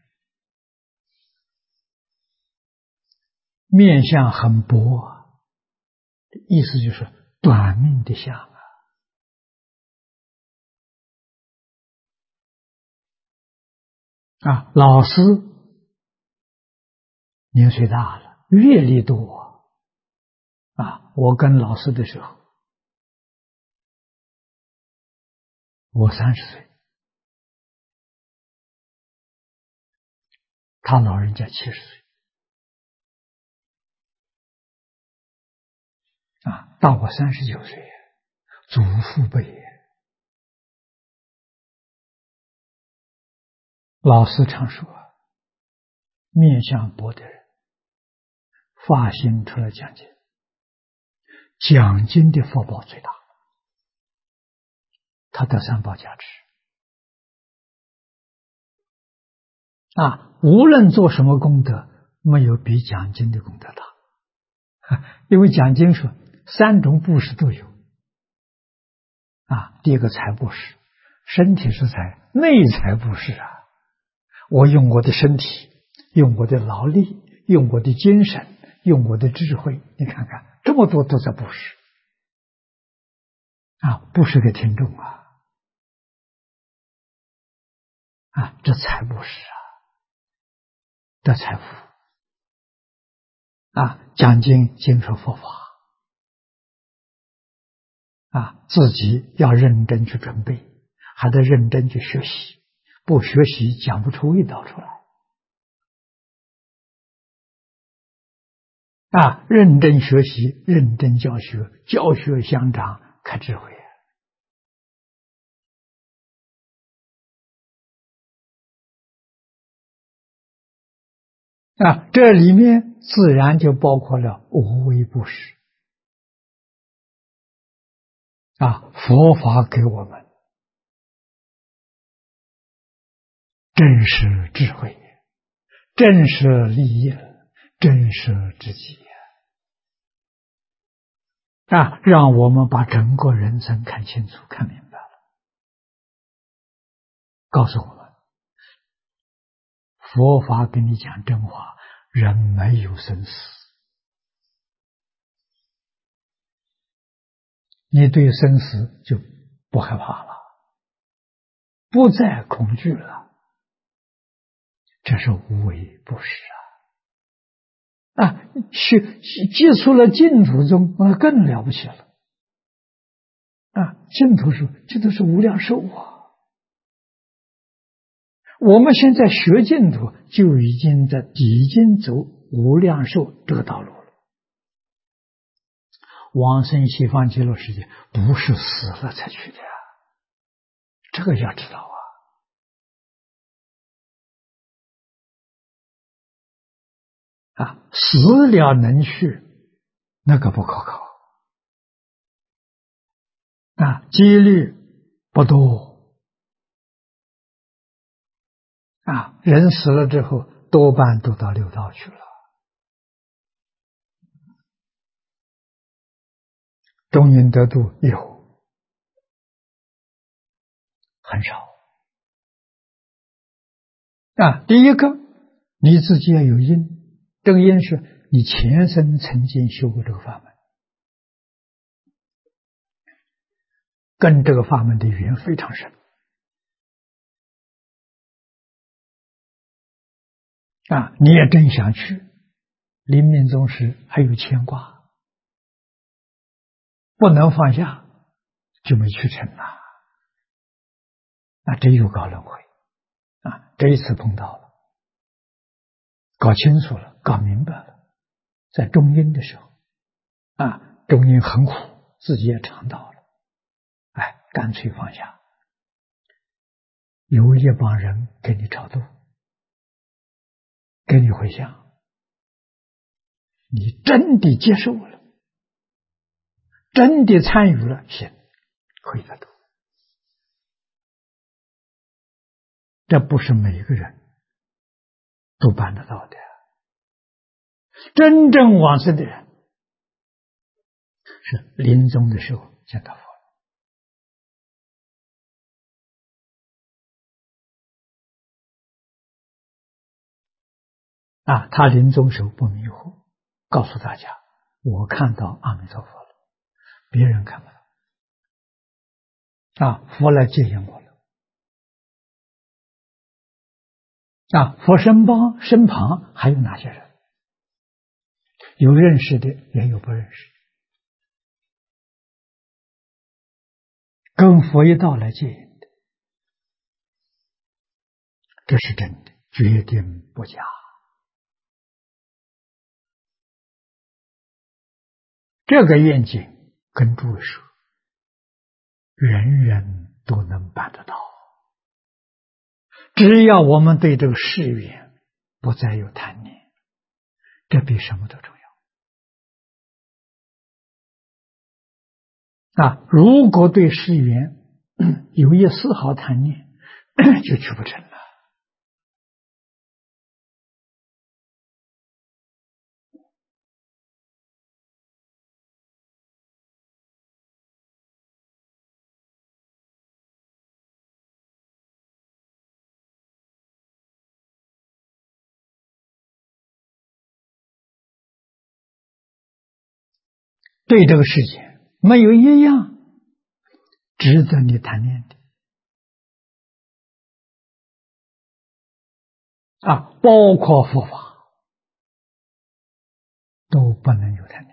面相很薄，意思就是短命的相老师年岁大了，阅历多我跟老师的时候，我30岁，他老人家70岁大我39岁，祖父辈。老师常说，面相薄的人发心出来讲经，讲经的福报最大，他得3宝加持无论做什么功德，没有比讲经的功德大因为讲经说3种布施都有第一个财布施，身体是财，内财布施我用我的身体，用我的劳力，用我的精神，用我的智慧，你看看这么多都在布施布施给听众这财布施得财富讲经经说佛法自己要认真去准备，还得认真去学习，不学习讲不出味道出来认真学习，认真教学，教学相长，开智慧这里面自然就包括了无为布施佛法给我们真实智慧，真实利益，真实知己让我们把整个人生看清楚看明白了，告诉我们佛法跟你讲真话，人没有生死，你对生死就不害怕了，不再恐惧了，这是无为布施接触了净土中，那更了不起了净土说这都是无量寿我们现在学净土就已经走无量寿这个道路了。往生西方极乐世界不是死了才去的这个要知道死了能去，那个不可靠几率不多人死了之后多半都到六道去了，中阴得度有很少第一个你自己要有因，这个因是你前生曾经修过这个法门，跟这个法门的缘非常深你也真想去，临命终时还有牵挂，不能放下，就没去成了。这又搞轮回这一次碰到了，搞清楚了，搞明白了，在中阴的时候中阴很苦，自己也尝到了，干脆放下，有一帮人给你超度，给你回向，你真的接受了，真的参与了，行，可以得度。这不是每个人都办得到的，真正往生的人是临终的时候见到佛了他临终时候不迷惑，告诉大家我看到阿弥陀佛了，别人看不到佛来接引我了佛身旁还有哪些人？有认识的，也有不认识，跟佛一道来接引的，这是真的，决定不假。这个愿景跟诸位说，人人都能办得到，只要我们对这个誓愿不再有贪念，这比什么都重要如果对誓愿有一丝毫贪念，就去不成了。对这个世界没有一样值得你贪念的包括佛法都不能有贪念。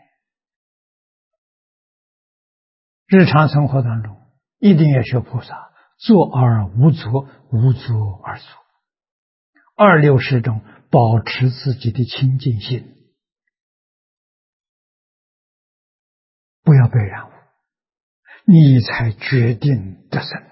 日常生活当中一定要学菩萨，作而无作，无作而作，26时中保持自己的清净心，不要被染污，你才决定得生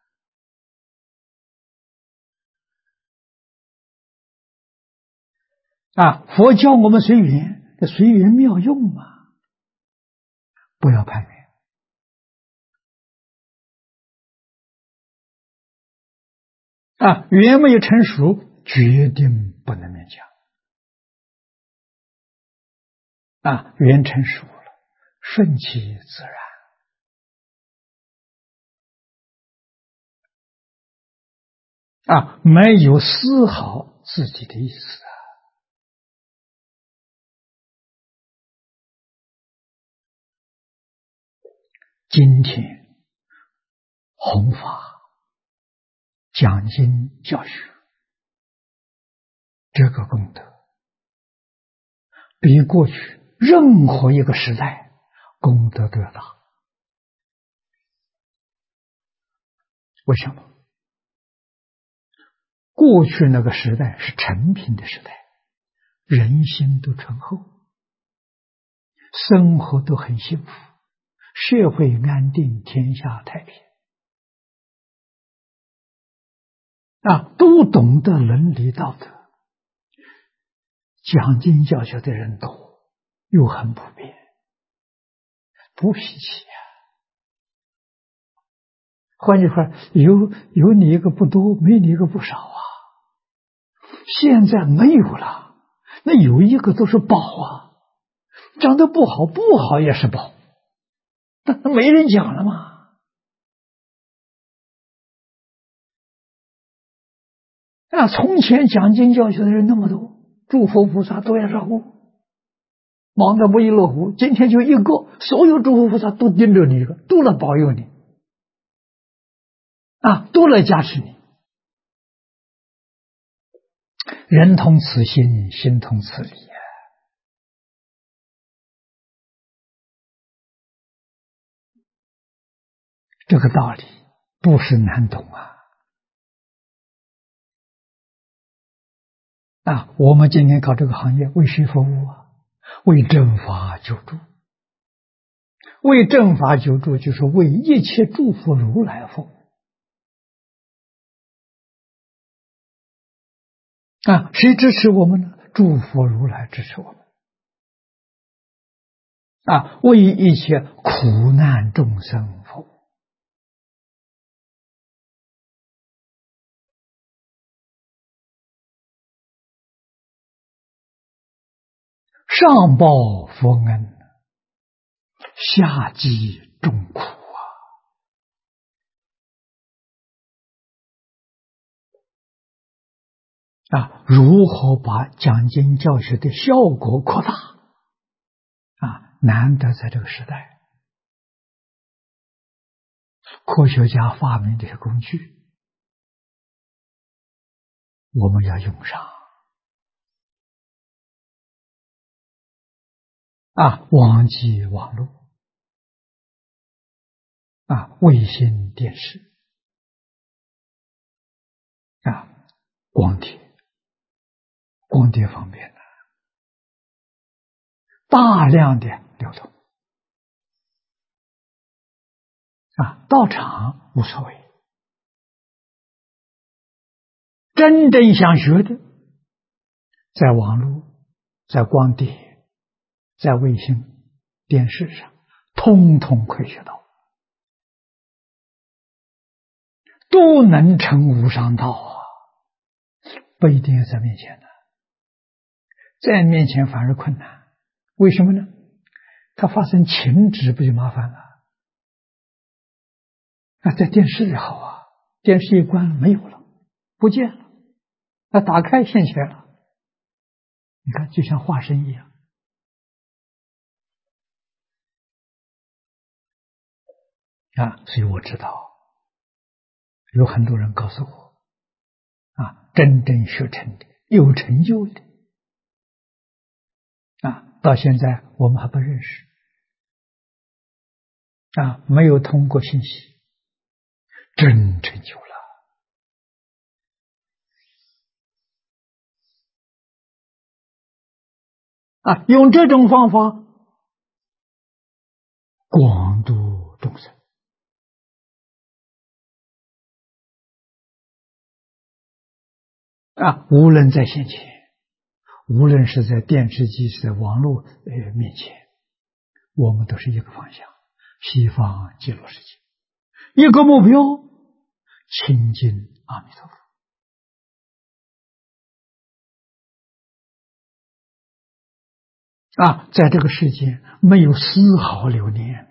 佛教我们随缘，随缘妙用嘛，不要攀缘缘没有成熟，决定不能勉强缘成熟了，顺其自然没有丝毫自己的意思今天弘法讲经教学，这个功德比过去任何一个时代功德都要大。为什么？过去那个时代是陈平的时代，人心都醇厚，生活都很幸福，社会安定，天下太平都懂得伦理道德，讲经教学的人多，又很普遍，不稀奇换句话，有你一个不多，没你一个不少现在没有了，那有一个都是宝长得不好也是宝，那没人讲了嘛。从前讲经教学的人那么多，诸佛菩萨都要照顾，忙得不亦乐乎。今天就一个，所有诸佛菩萨都盯着你一个，都来保佑你都来加持你。 人同此心，心同此理啊，这个道理不是难懂啊！我们今天搞这个行业，为谁服务啊？为正法救助。为正法救助，就是为一切诸佛如来服务。谁支持我们呢？诸佛如来支持我们。为一切苦难众生服务。上报佛恩，下济众苦如何把讲经教学的效果扩大？难得在这个时代，科学家发明这些工具，我们要用上。网际网络，卫星电视，光碟方面的大量的流通。到场无所谓，真正想学的，在网络、在光碟、在卫星电视上，通通可以学到，都能成无上道啊！不一定在面前的，在面前反而困难。为什么呢？它发生停止不就麻烦了？在电视里好啊，电视一关了没有了，不见了，打开现前了。你看，就像化身一样。所以我知道有很多人告诉我，真正学成的、有成就的，到现在我们还不认识，没有通过信息，真成就了。用这种方法广度众生。无论在现前，无论是在电视机、是在网络面前，我们都是一个方向，西方极乐世界，一个目标，亲近阿弥陀佛。在这个世界没有丝毫留恋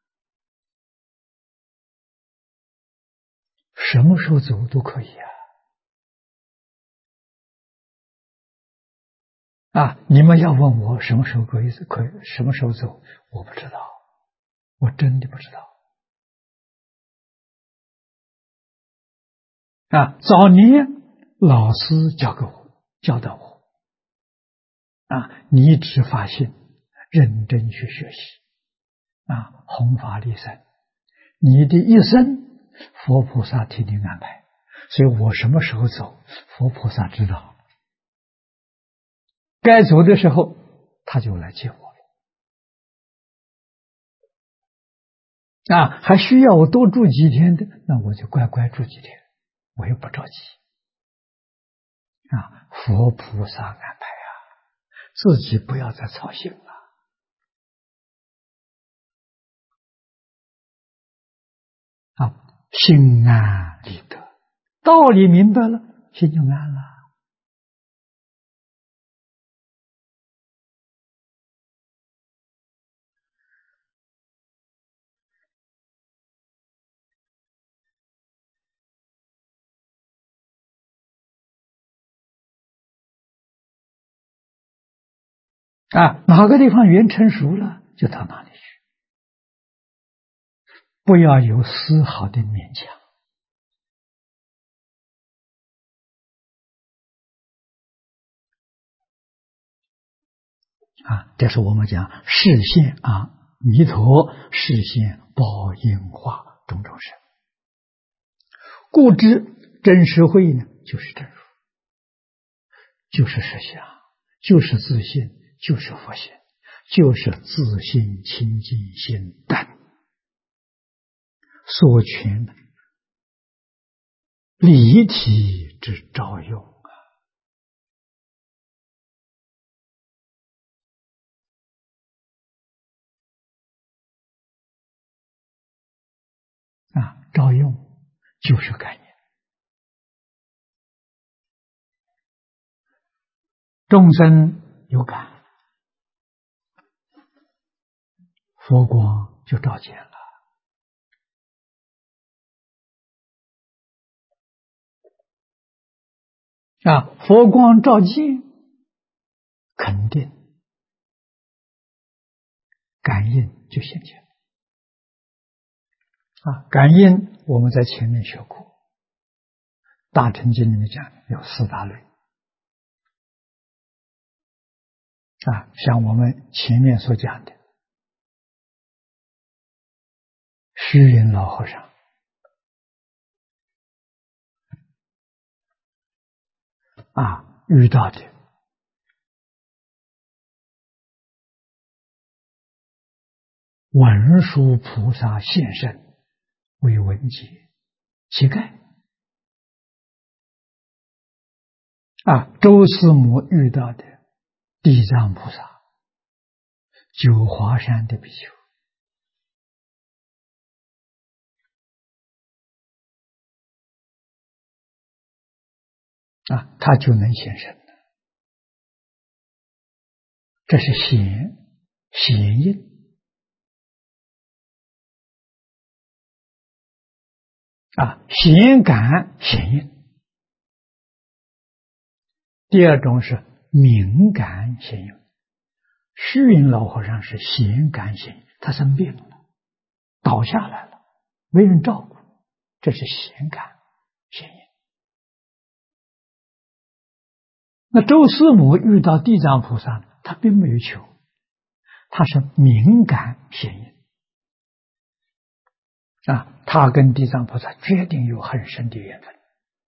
什么时候走都可以你们要问我什么时候可以，什么时候走，我不知道，我真的不知道。早年老师教导我，你只发现认真去学习，弘法利生，你的一生佛菩萨替你安排，所以我什么时候走，佛菩萨知道，该走的时候他就来接我了。还需要我多住几天的，那我就乖乖住几天，我也不着急。佛菩萨安排自己不要再操心了。心安理得，道理明白了，心就安了。哪个地方缘成熟了，就到哪里去，不要有丝毫的勉强。 这是我们讲示现弥陀示现报应化种种身，故知真实慧呢，就是真如，就是实相，就是自信，就是佛性，就是自信清净心等所全离体之照用照用就是概念。众生有感，佛光就照见了。佛光照见，肯定感应就现前。感应我们在前面学过，《大乘经》里面讲有四大类。像我们前面所讲的，虚云老和尚遇到的文殊菩萨现身为文解乞丐，周司母遇到的地藏菩萨，九华山的比丘，他就能现身了。这是显应。显感显应。第二种是敏感显应。虚云老和尚是显感显应，他生病了，倒下来了，没人照顾，这是显感显应。那周司母遇到地藏菩萨，他并没有求，他是敏感显应。他跟地藏菩萨决定有很深的缘分。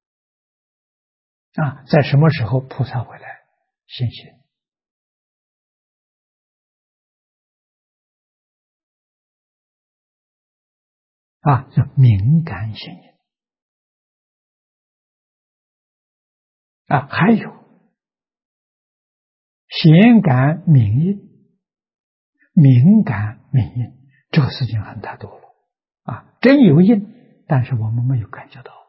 在什么时候菩萨回来现前？叫敏感显应。还有显感敏应，敏感敏应，这个事情很太多了。真有应，但是我们没有感觉到，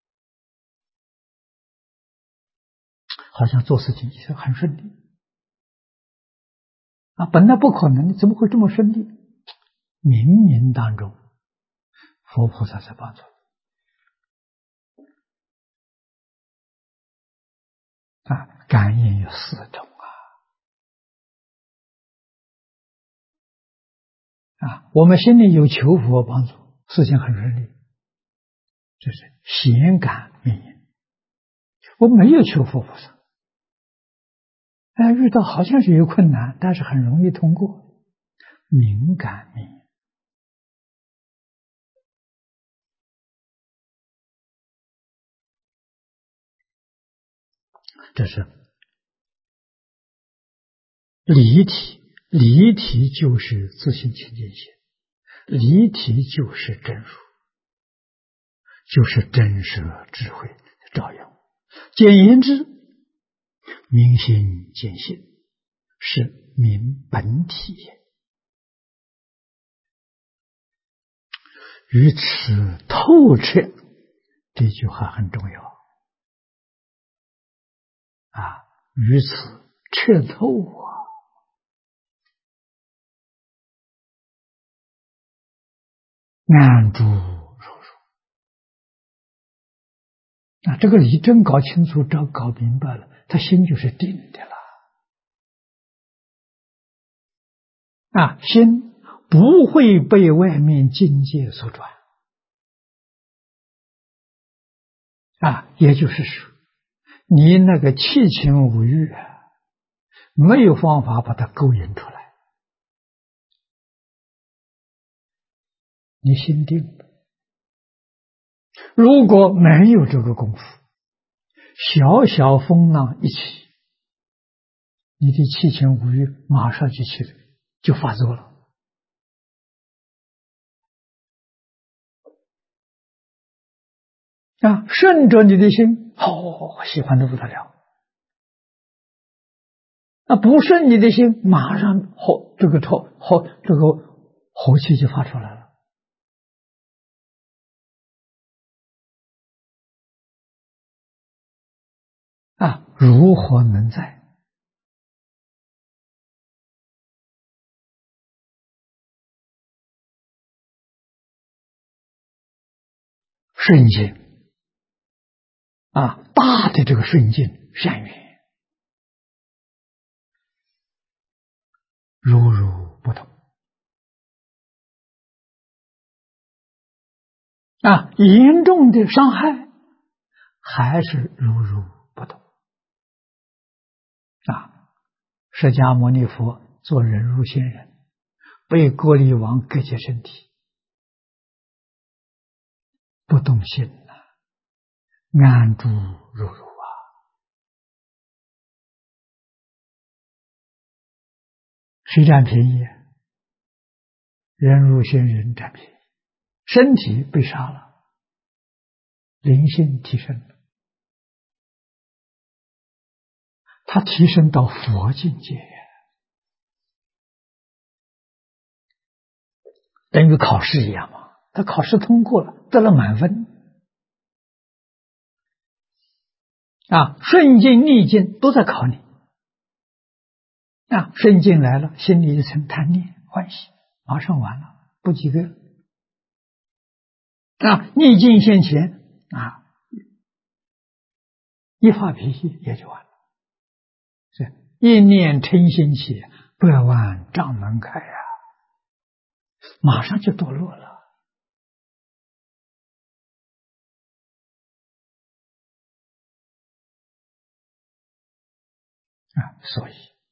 好像做事情很顺利。本来不可能的，怎么会这么顺利？冥冥当中，佛菩萨在帮助。感应有四种我们心里有求佛帮助，事情很顺利，这是显感敏应。我没有求佛菩萨，遇到好像是有困难，但是很容易通过，敏感敏应。这是离体，离体就是自性清净心，离体就是真如，就是真实智慧的照耀。简言之，明心见性是明本体也。于此透彻，这句话很重要于此彻透安住如如。这个理真搞清楚，这搞明白了，他心就是定的了。心不会被外面境界所转。也就是说，你那个七情五欲没有方法把它勾引出来。你心定，如果没有这个功夫，小小风浪一起，你的七情五欲马上就发作了。顺着你的心，喜欢的不得了。不顺你的心，马上这个火气就发出来了。如何能在顺境大的这个顺境善缘如如不动严重的伤害还是如如不动释迦牟尼佛做忍辱仙人，被割离王割截身体，不动心安住如如谁占便宜？忍辱仙人占便宜，身体被杀了，灵性提升了，他提升到佛境界，等于考试一样嘛。他考试通过了，得了满分顺境逆境都在考你顺境来了，心里一层贪念欢喜，马上完了，不及格逆境现前一发脾气也就完了。一念嗔心起，百万障门开马上就堕落了所以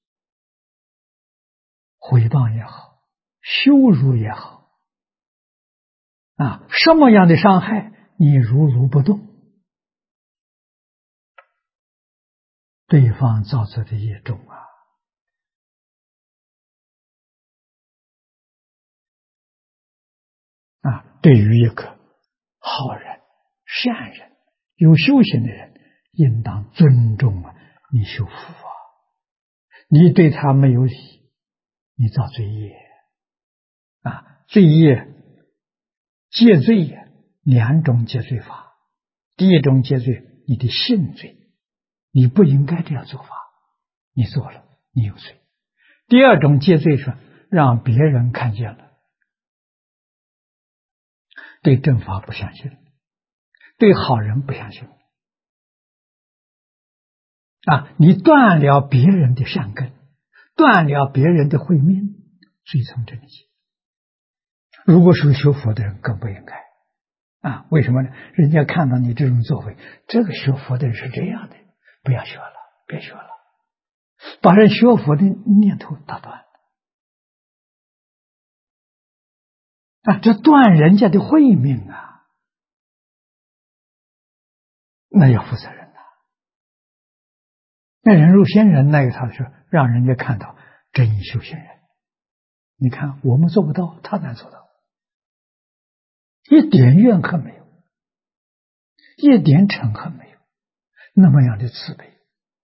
毁谤也好，羞辱也好什么样的伤害你如如不动，对方造作的业重对于一个好人善人有修行的人，应当尊重你修福你对他没有礼，你造罪业罪业戒罪两种戒罪法。第一种戒罪，你的性罪，你不应该这样做法，你做了，你有罪。第二种戒罪是让别人看见了，对正法不相信，对好人不相信你断了别人的善根，断了别人的慧命，随从正解。如果是学佛的人更不应该为什么呢？人家看到你这种作为，这个学佛的人是这样的，不要学了，别学了，把人学佛的念头打断这断人家的慧命那要负责任那忍辱仙人那个他是让人家看到真修行人，你看我们做不到，他能做到，一点怨恨没有，一点嗔恨没有，那么样的慈悲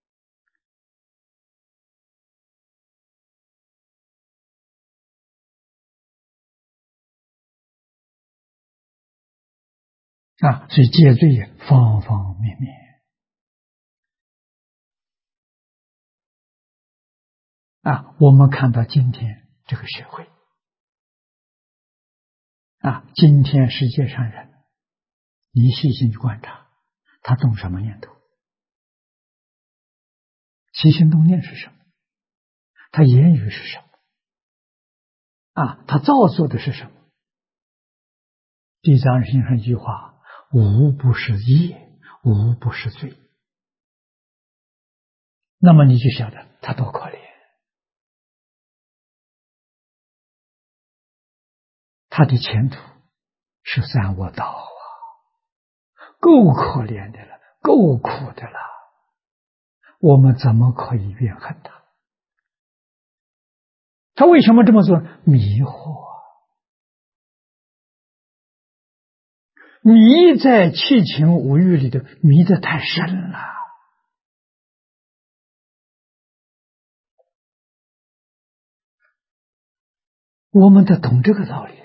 所以戒罪方方面面我们看到今天这个社会今天世界上人，你细心去观察，他动什么念头？起心动念是什么？他言语是什么？他造作的是什么？地藏经上一句话：无不是业，无不是罪。那么你就晓得他多可怜他的前途是三恶道啊，够可怜的了，够苦的了，我们怎么可以怨恨他？他为什么这么做？迷惑啊，迷在七情五欲里头，迷得太深了。我们得懂这个道理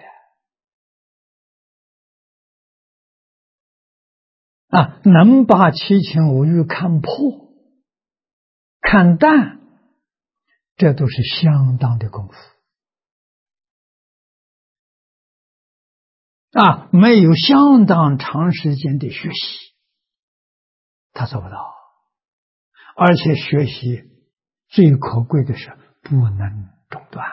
啊，能把七情五欲看破、看淡，这都是相当的功夫啊！没有相当长时间的学习，他做不到。而且学习最可贵的是不能中断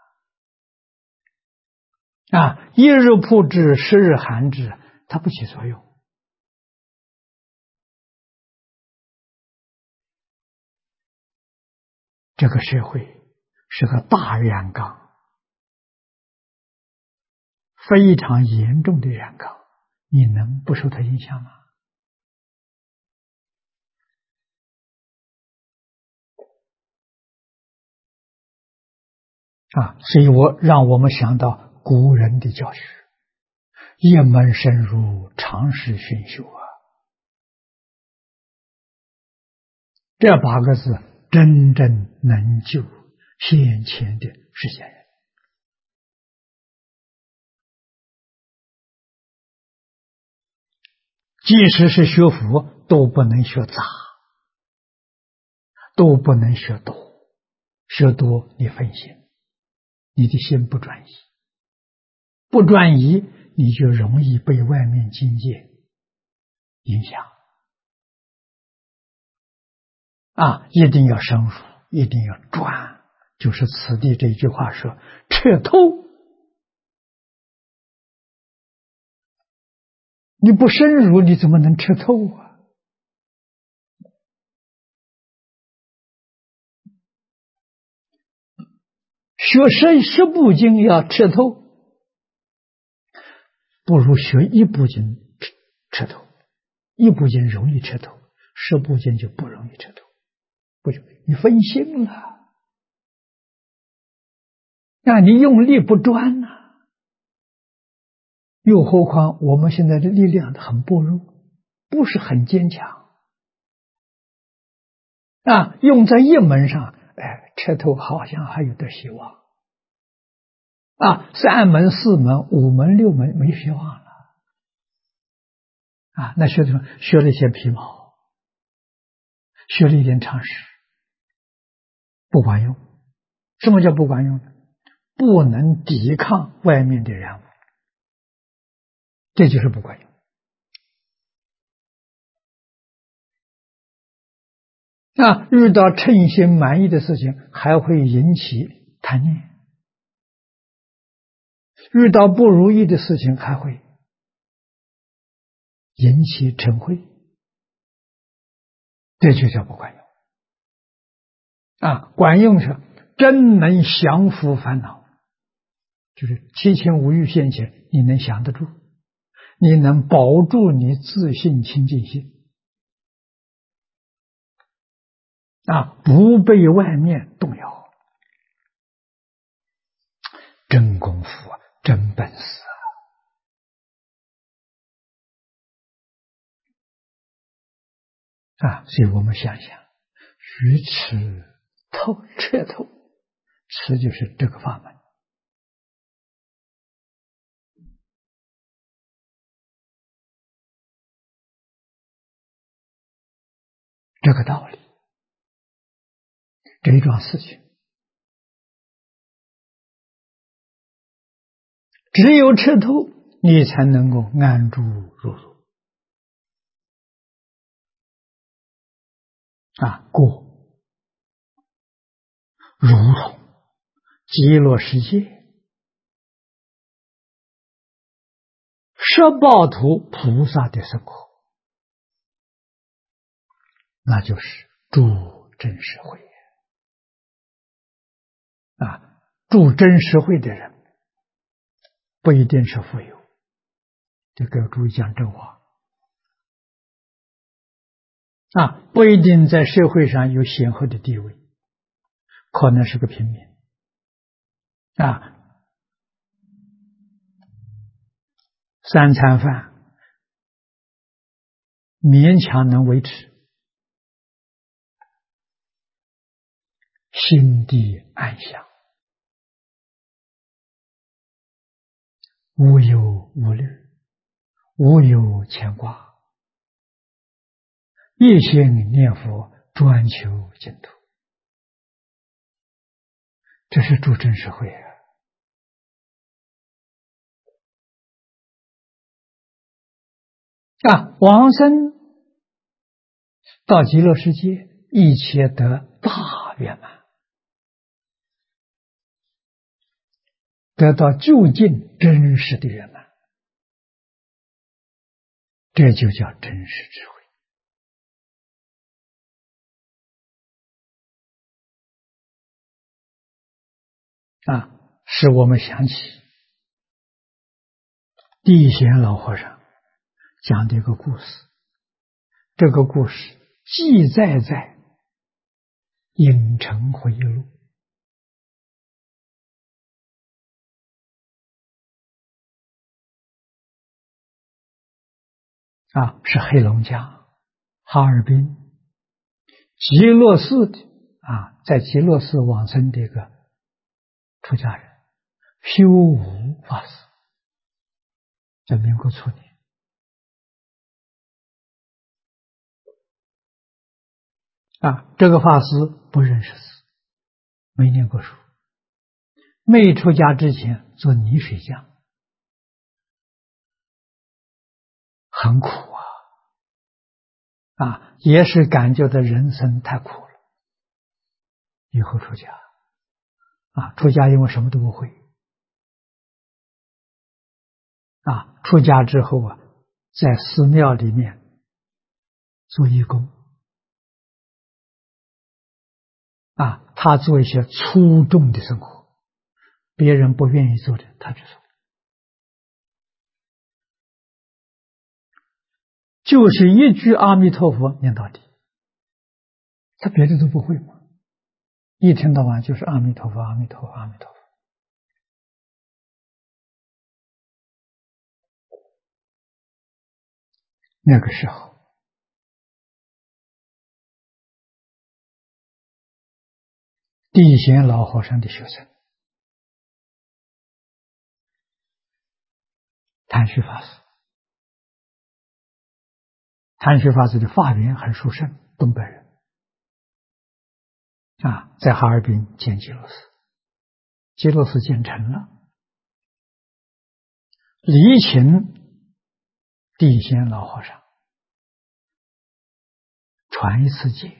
啊！一日曝之，十日寒之，它不起作用。这个社会是个大染缸，非常严重的染缸，你能不受它影响吗？啊，所以让我们想到古人的教学：一门深入，常识熏修啊。这八个字真正能救先前的世间人。即使是学佛，都不能学杂，都不能学多。学多你分心，你的心不专一，不专一你就容易被外面境界影响啊！一定要深入，一定要专，就是此地这句话说：彻透。你不深入，你怎么能彻透啊？学十部经要彻透，不如学一部经彻透。一部经容易彻透，十部经就不容易彻透。为什么？你分心了，你用力不专呐。又何况我们现在的力量很薄弱，不是很坚强啊。用在一门上，彻透好像还有点希望啊。三门、四门、五门、六门没希望了啊。那学了一些皮毛，学了一点常识，不管用。什么叫不管用呢？不能抵抗外面的人物，这就是不管用啊。遇到称心满意的事情，还会引起贪念；遇到不如意的事情，还会引起嗔恚，这就叫不管用啊。管用是真能降伏烦恼，就是七情五欲现前，你能降得住，你能保住你自信清净心啊，不被外面动摇。真功夫啊，真本事啊！所以我们想想，愚痴彻透，痴就是这个法门。这个道理，这一桩事情，只有彻透，你才能够安住如如啊，过如同极乐世界十报图菩萨的生活，那就是住真实慧啊！住真实慧的人， 不一定是富有，这个注意讲真话不一定在社会上有显赫的地位，可能是个平民三餐饭勉强能维持，心地安详，无忧无虑，无有牵挂，一心念佛，专求净土，这是住真实慧往生到极乐世界，一切得大圆满，得到究竟真实的圆满，这就叫真实智慧使我们想起地贤老和尚讲的一个故事，这个故事记载在影城回忆录是黑龙江哈尔滨极乐寺的在极乐寺往生的一个出家人修武法师，在民国初年这个法师不认识字，没念过书，没出家之前做泥水匠，很苦也是感觉到人生太苦了，以后出家出家因为什么都不会出家之后在寺庙里面做义工他做一些粗重的生活，别人不愿意做的他去做，就是一句阿弥陀佛念到底，他别的都不会嘛，一天到晚就是阿弥陀佛阿弥陀佛阿弥陀佛。那个时候地贤老和尚的学生谭旭法师，谭旭法师的法缘很殊胜，东北人在哈尔滨建极乐寺，极乐寺建成了，礼请地贤老和尚传一次戒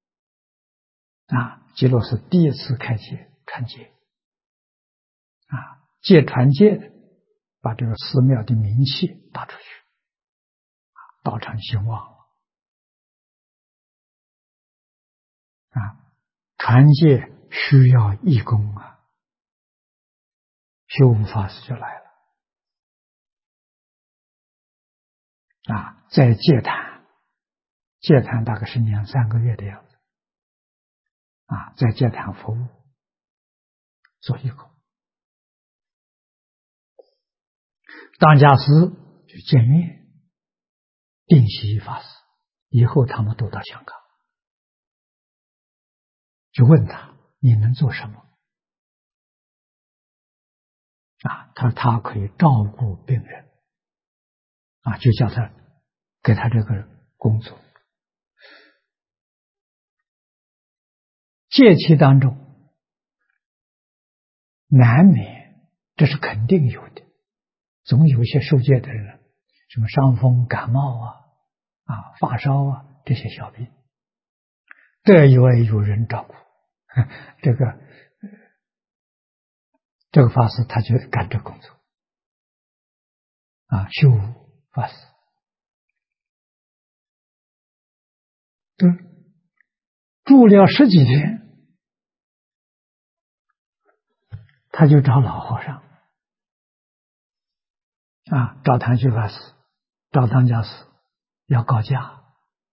极乐寺第一次开戒传戒戒传戒的，把这个寺庙的名气打出去，道场兴旺了传戒需要义工修武法师就来了在戒坛，戒坛大概是2-3个月的样子在戒坛服务做义工，当家师就见面定喜法师，以后他们都到香港，就问他你能做什么他说他可以照顾病人就叫他给他这个工作。戒期当中难免，这是肯定有的，总有一些受戒的人什么伤风感冒发烧这些小病，这以为有人照顾这个法师他就干这工作修武法师住了10几天，他就找老和尚找谭旭法师、找当家师要告假。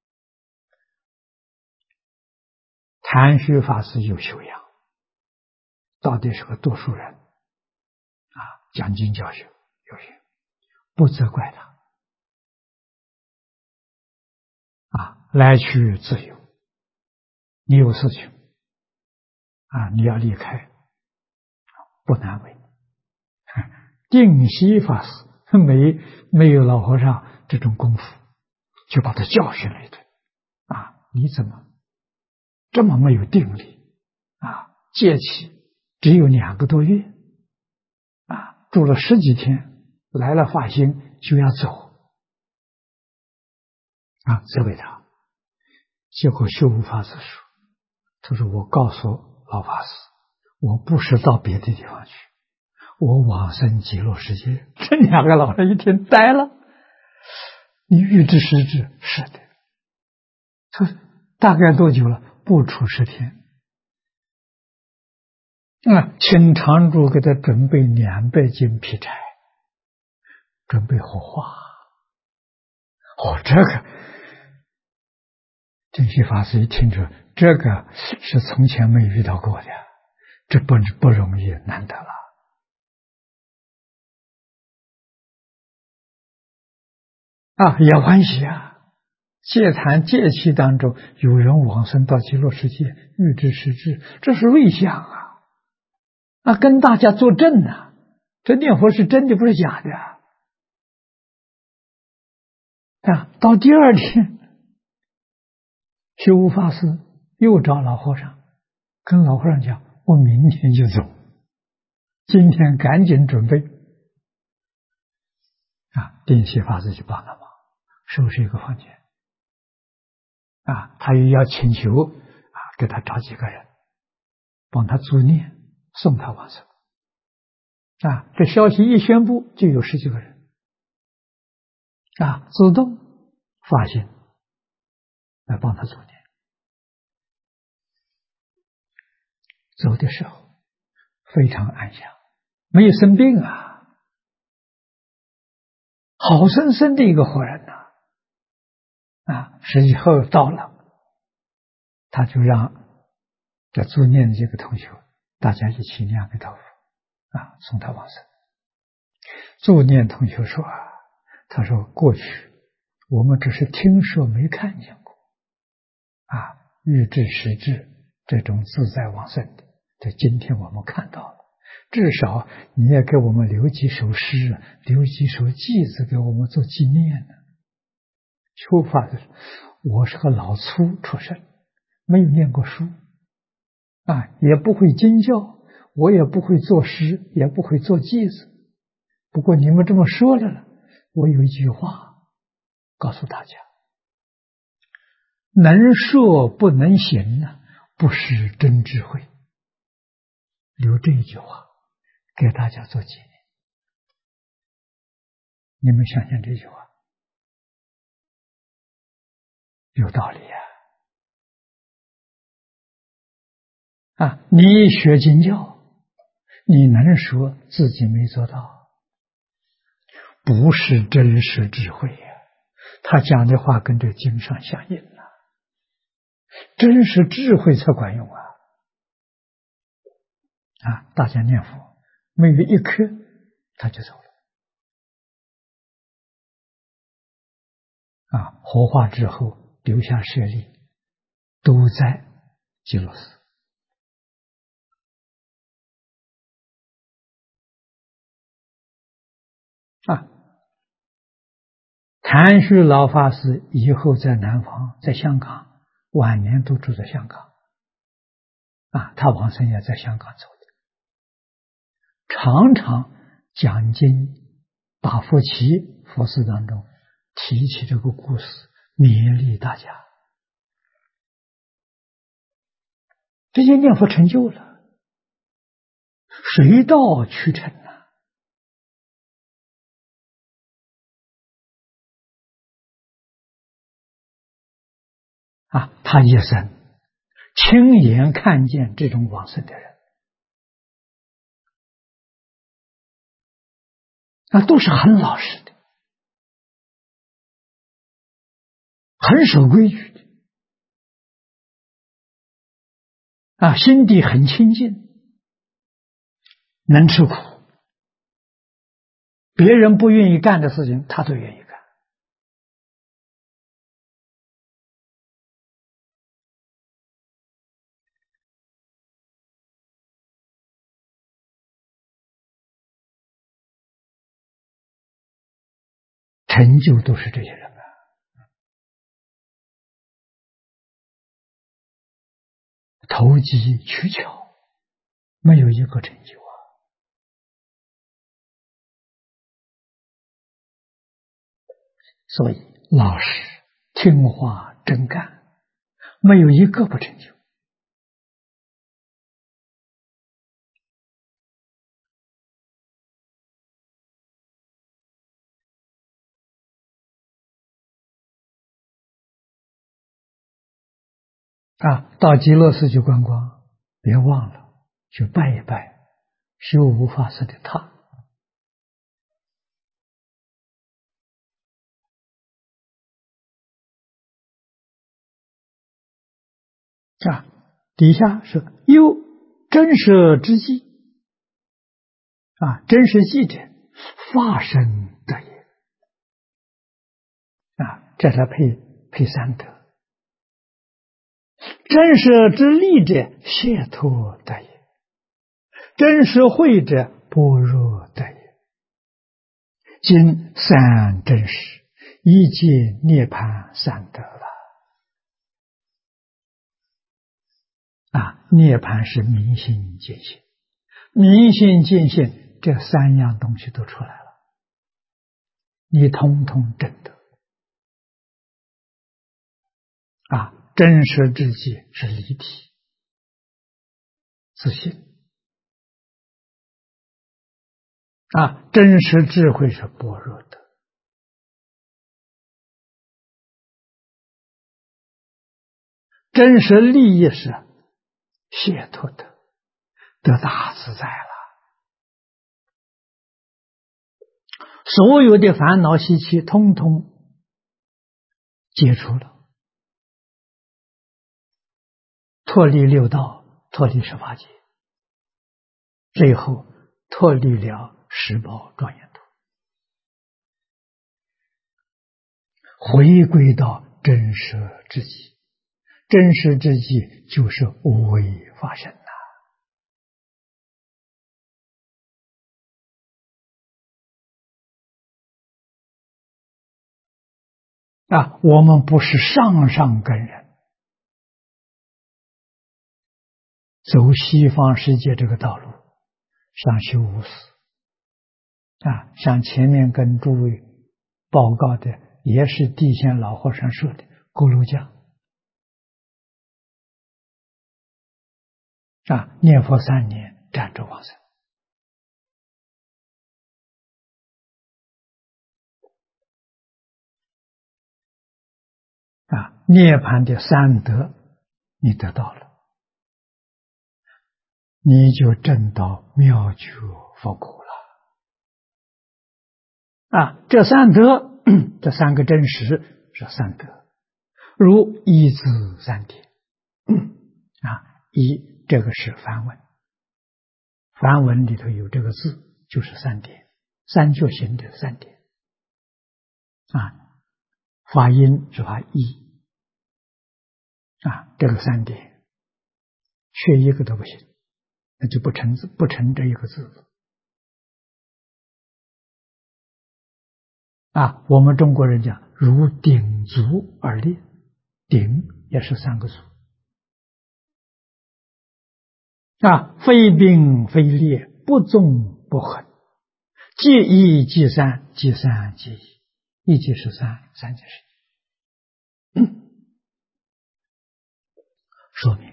谭旭法师有修养，到底是个读书人，讲经教学有学，不责怪他，来去自由。你有事情你要离开，不难为。定西法师没有老和尚这种功夫，就把他教训了一顿。你怎么这么没有定力戒期只有2个多月住了10几天，来了发心就要走责备他。结果修悟法师说，他说我告诉老法师，我不是到别的地方去，我往生极乐世界。这2个老人一听呆了，你预知时至？是的。说大概多久了？不出10天。请常住给他准备200斤劈柴，准备火化。这个定西法师一听着，这个是从前没遇到过的，这不容易，难得了。也欢喜戒坛戒期当中，有人往生到极乐世界，预知时至，这是瑞相跟大家作证这念佛是真的，不是假的到第2天，修悟法师又找老和尚，跟老和尚讲，我明天就走，今天赶紧准备定西法师就帮他忙，收拾一个房间他又要请求给他找几个人帮他助念，送他往生这消息一宣布，就有10几个人自动发心来帮他助念。走的时候非常安详，没有生病好生生的一个活人时候到了，他就让这助念的这个同学大家一起念个豆腐送他往生。助念同学说他说过去我们只是听说没看见过预知时至这种自在往生的，这今天我们看到了，至少你也给我们留几首诗，留几首偈子给我们做纪念呢。修法的我是个老粗出身，没有念过书也不会经教，我也不会作诗，也不会做偈子。不过你们这么说了，我有一句话告诉大家，能说不能行不是真智慧。留这一句话给大家做纪念。你们想想这句话有道理你学经教，你能说自己没做到，不是真实智慧他讲的话跟这经上相应真实智慧才管用大家念佛没有一刻他就走了活化之后留下舍利都在极乐寺谭旭老法师以后在南方，在香港，晚年都住在香港他往生也在香港走的，常常讲经打佛七佛寺当中提起这个故事，勉励大家。这些念佛成就了，水到渠成他一生亲眼看见这种往生的人都是很老实的，很守规矩的，心地很清净，能吃苦，别人不愿意干的事情，他都愿意干。成就都是这些人投机取巧，没有一个成就所以老实听话真干，没有一个不成就。到极乐寺去观光，别忘了去拜一拜修无法师的塔。底下是又真实之际，真实际者发生得也。这才配三德。真实之力者解脱得也，真实慧者般若得也。今三真实，一切涅槃三德了。涅槃是明心见性，明心见性，这三样东西都出来了，你通通证得。真实之际是离体自信，真实智慧是般若的，真实利益是解脱的，得大自在了。所有的烦恼习气通通解除了，脱离六道，脱离十法界，最后脱离了十宝庄严土，回归到真实之际。真实之际就是无为法身我们不是上根人，走西方世界这个道路，想修无私像前面跟诸位报告的，也是地仙老和尚说的锅炉匠念佛3年，暂住往生涅槃的三德你得到了，你就证到妙觉佛果了。这三德，这三个真实是三德，如一字三点一这个是梵文，梵文里头有这个字，就是三点，三觉行的三点发音是发一这个三点缺一个都不行，那就不成这一个字我们中国人讲如鼎足而立，鼎也是3个足非兵非猎，不纵不横，借一即三，即三即一，一即是三，三即是一说明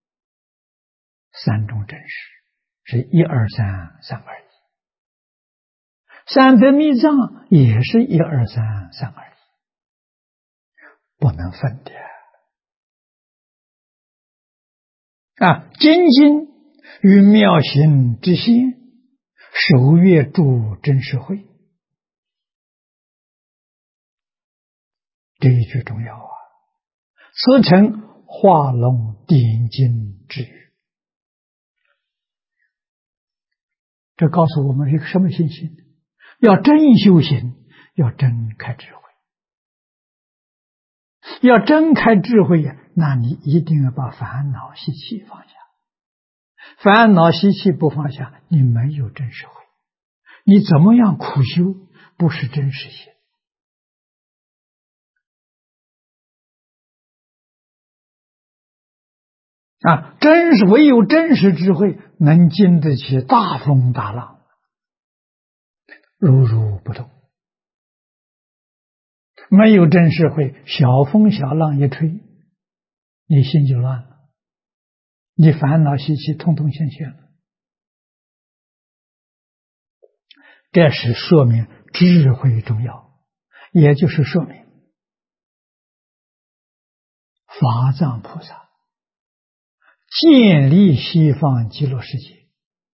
三种真实是1、2、3，三而已。三德密藏也是1、2、3，三而已，不能分的精进与妙行之心，守月住真实慧， 这一句重要啊！此诚化龙点睛之语。这告诉我们一个什么信息？要真修行，要真开智慧。要真开智慧呀，那你一定要把烦恼习气放下。烦恼习气不放下，你没有真实慧。你怎么样苦修，不是真实心。唯有真实智慧，能经得起大风大浪，如如不动。没有真实慧，小风小浪一吹，你心就乱了，你烦恼习气通通现了。这是说明智慧重要，也就是说明法藏菩萨建立西方极乐世界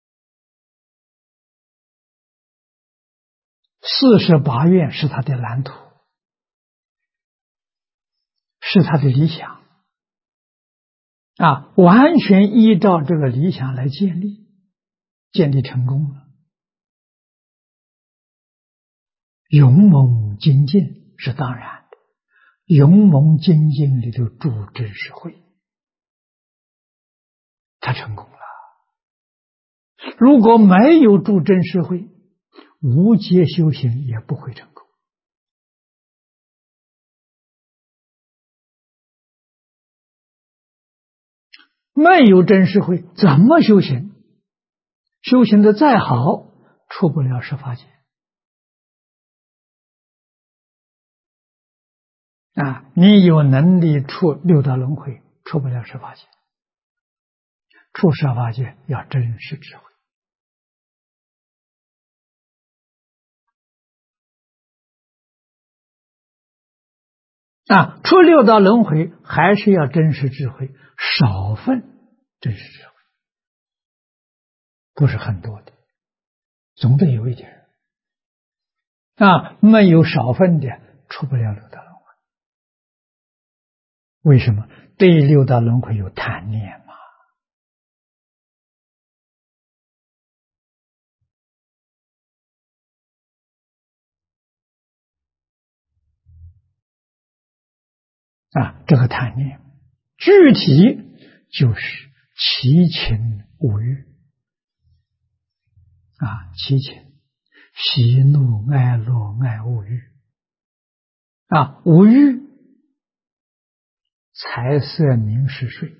48愿是他的蓝图，是他的理想完全依照这个理想来建立成功了。勇猛精进是当然的，勇猛精进里头住真实慧，他成功了。如果没有住真实慧，无阶修行也不会成功。没有真实慧，怎么修行？修行的再好，出不了十法界。你有能力出六道轮回，出不了十法界。出十法界要真实智慧。出六道轮回还是要真实智慧，少分真实智慧，不是很多的，总得有一点。没有少分的，出不了六道轮回。为什么？对六道轮回有贪念嘛。这个贪念具体就是七情五欲七情喜怒哀乐爱恶欲五欲财色名食睡，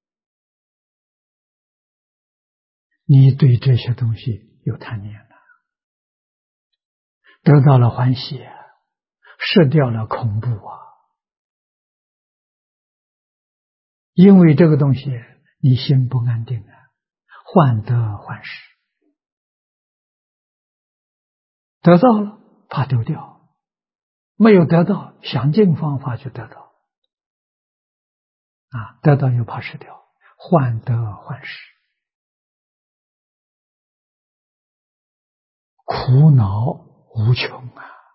你对这些东西有贪念了，得到了欢喜，失掉了恐怖因为这个东西你心不安定患得患失，得到了怕丢掉，没有得到想尽方法去得到得到又怕失掉，患得患失，苦恼无穷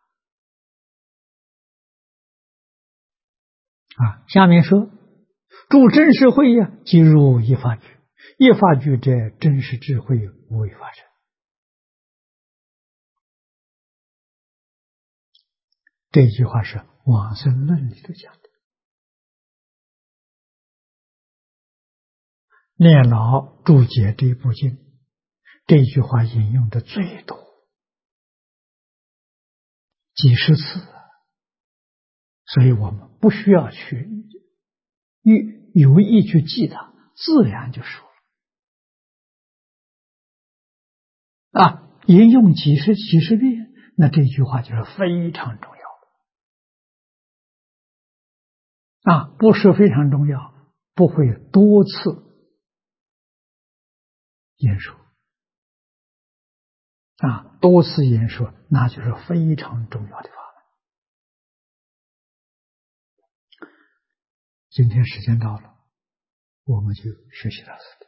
下面说住真实慧即入一法具，一法具者真实智慧无为法身。这句话是往生论里头讲的。念老注解这部经，这句话引用的最多，几十次，所以我们不需要去有意去记它，自然就说了引用几十遍，那这句话就是非常重要不是非常重要，不会多次演说多次演说，那就是非常重要的法门。今天时间到了，我们就学习到此。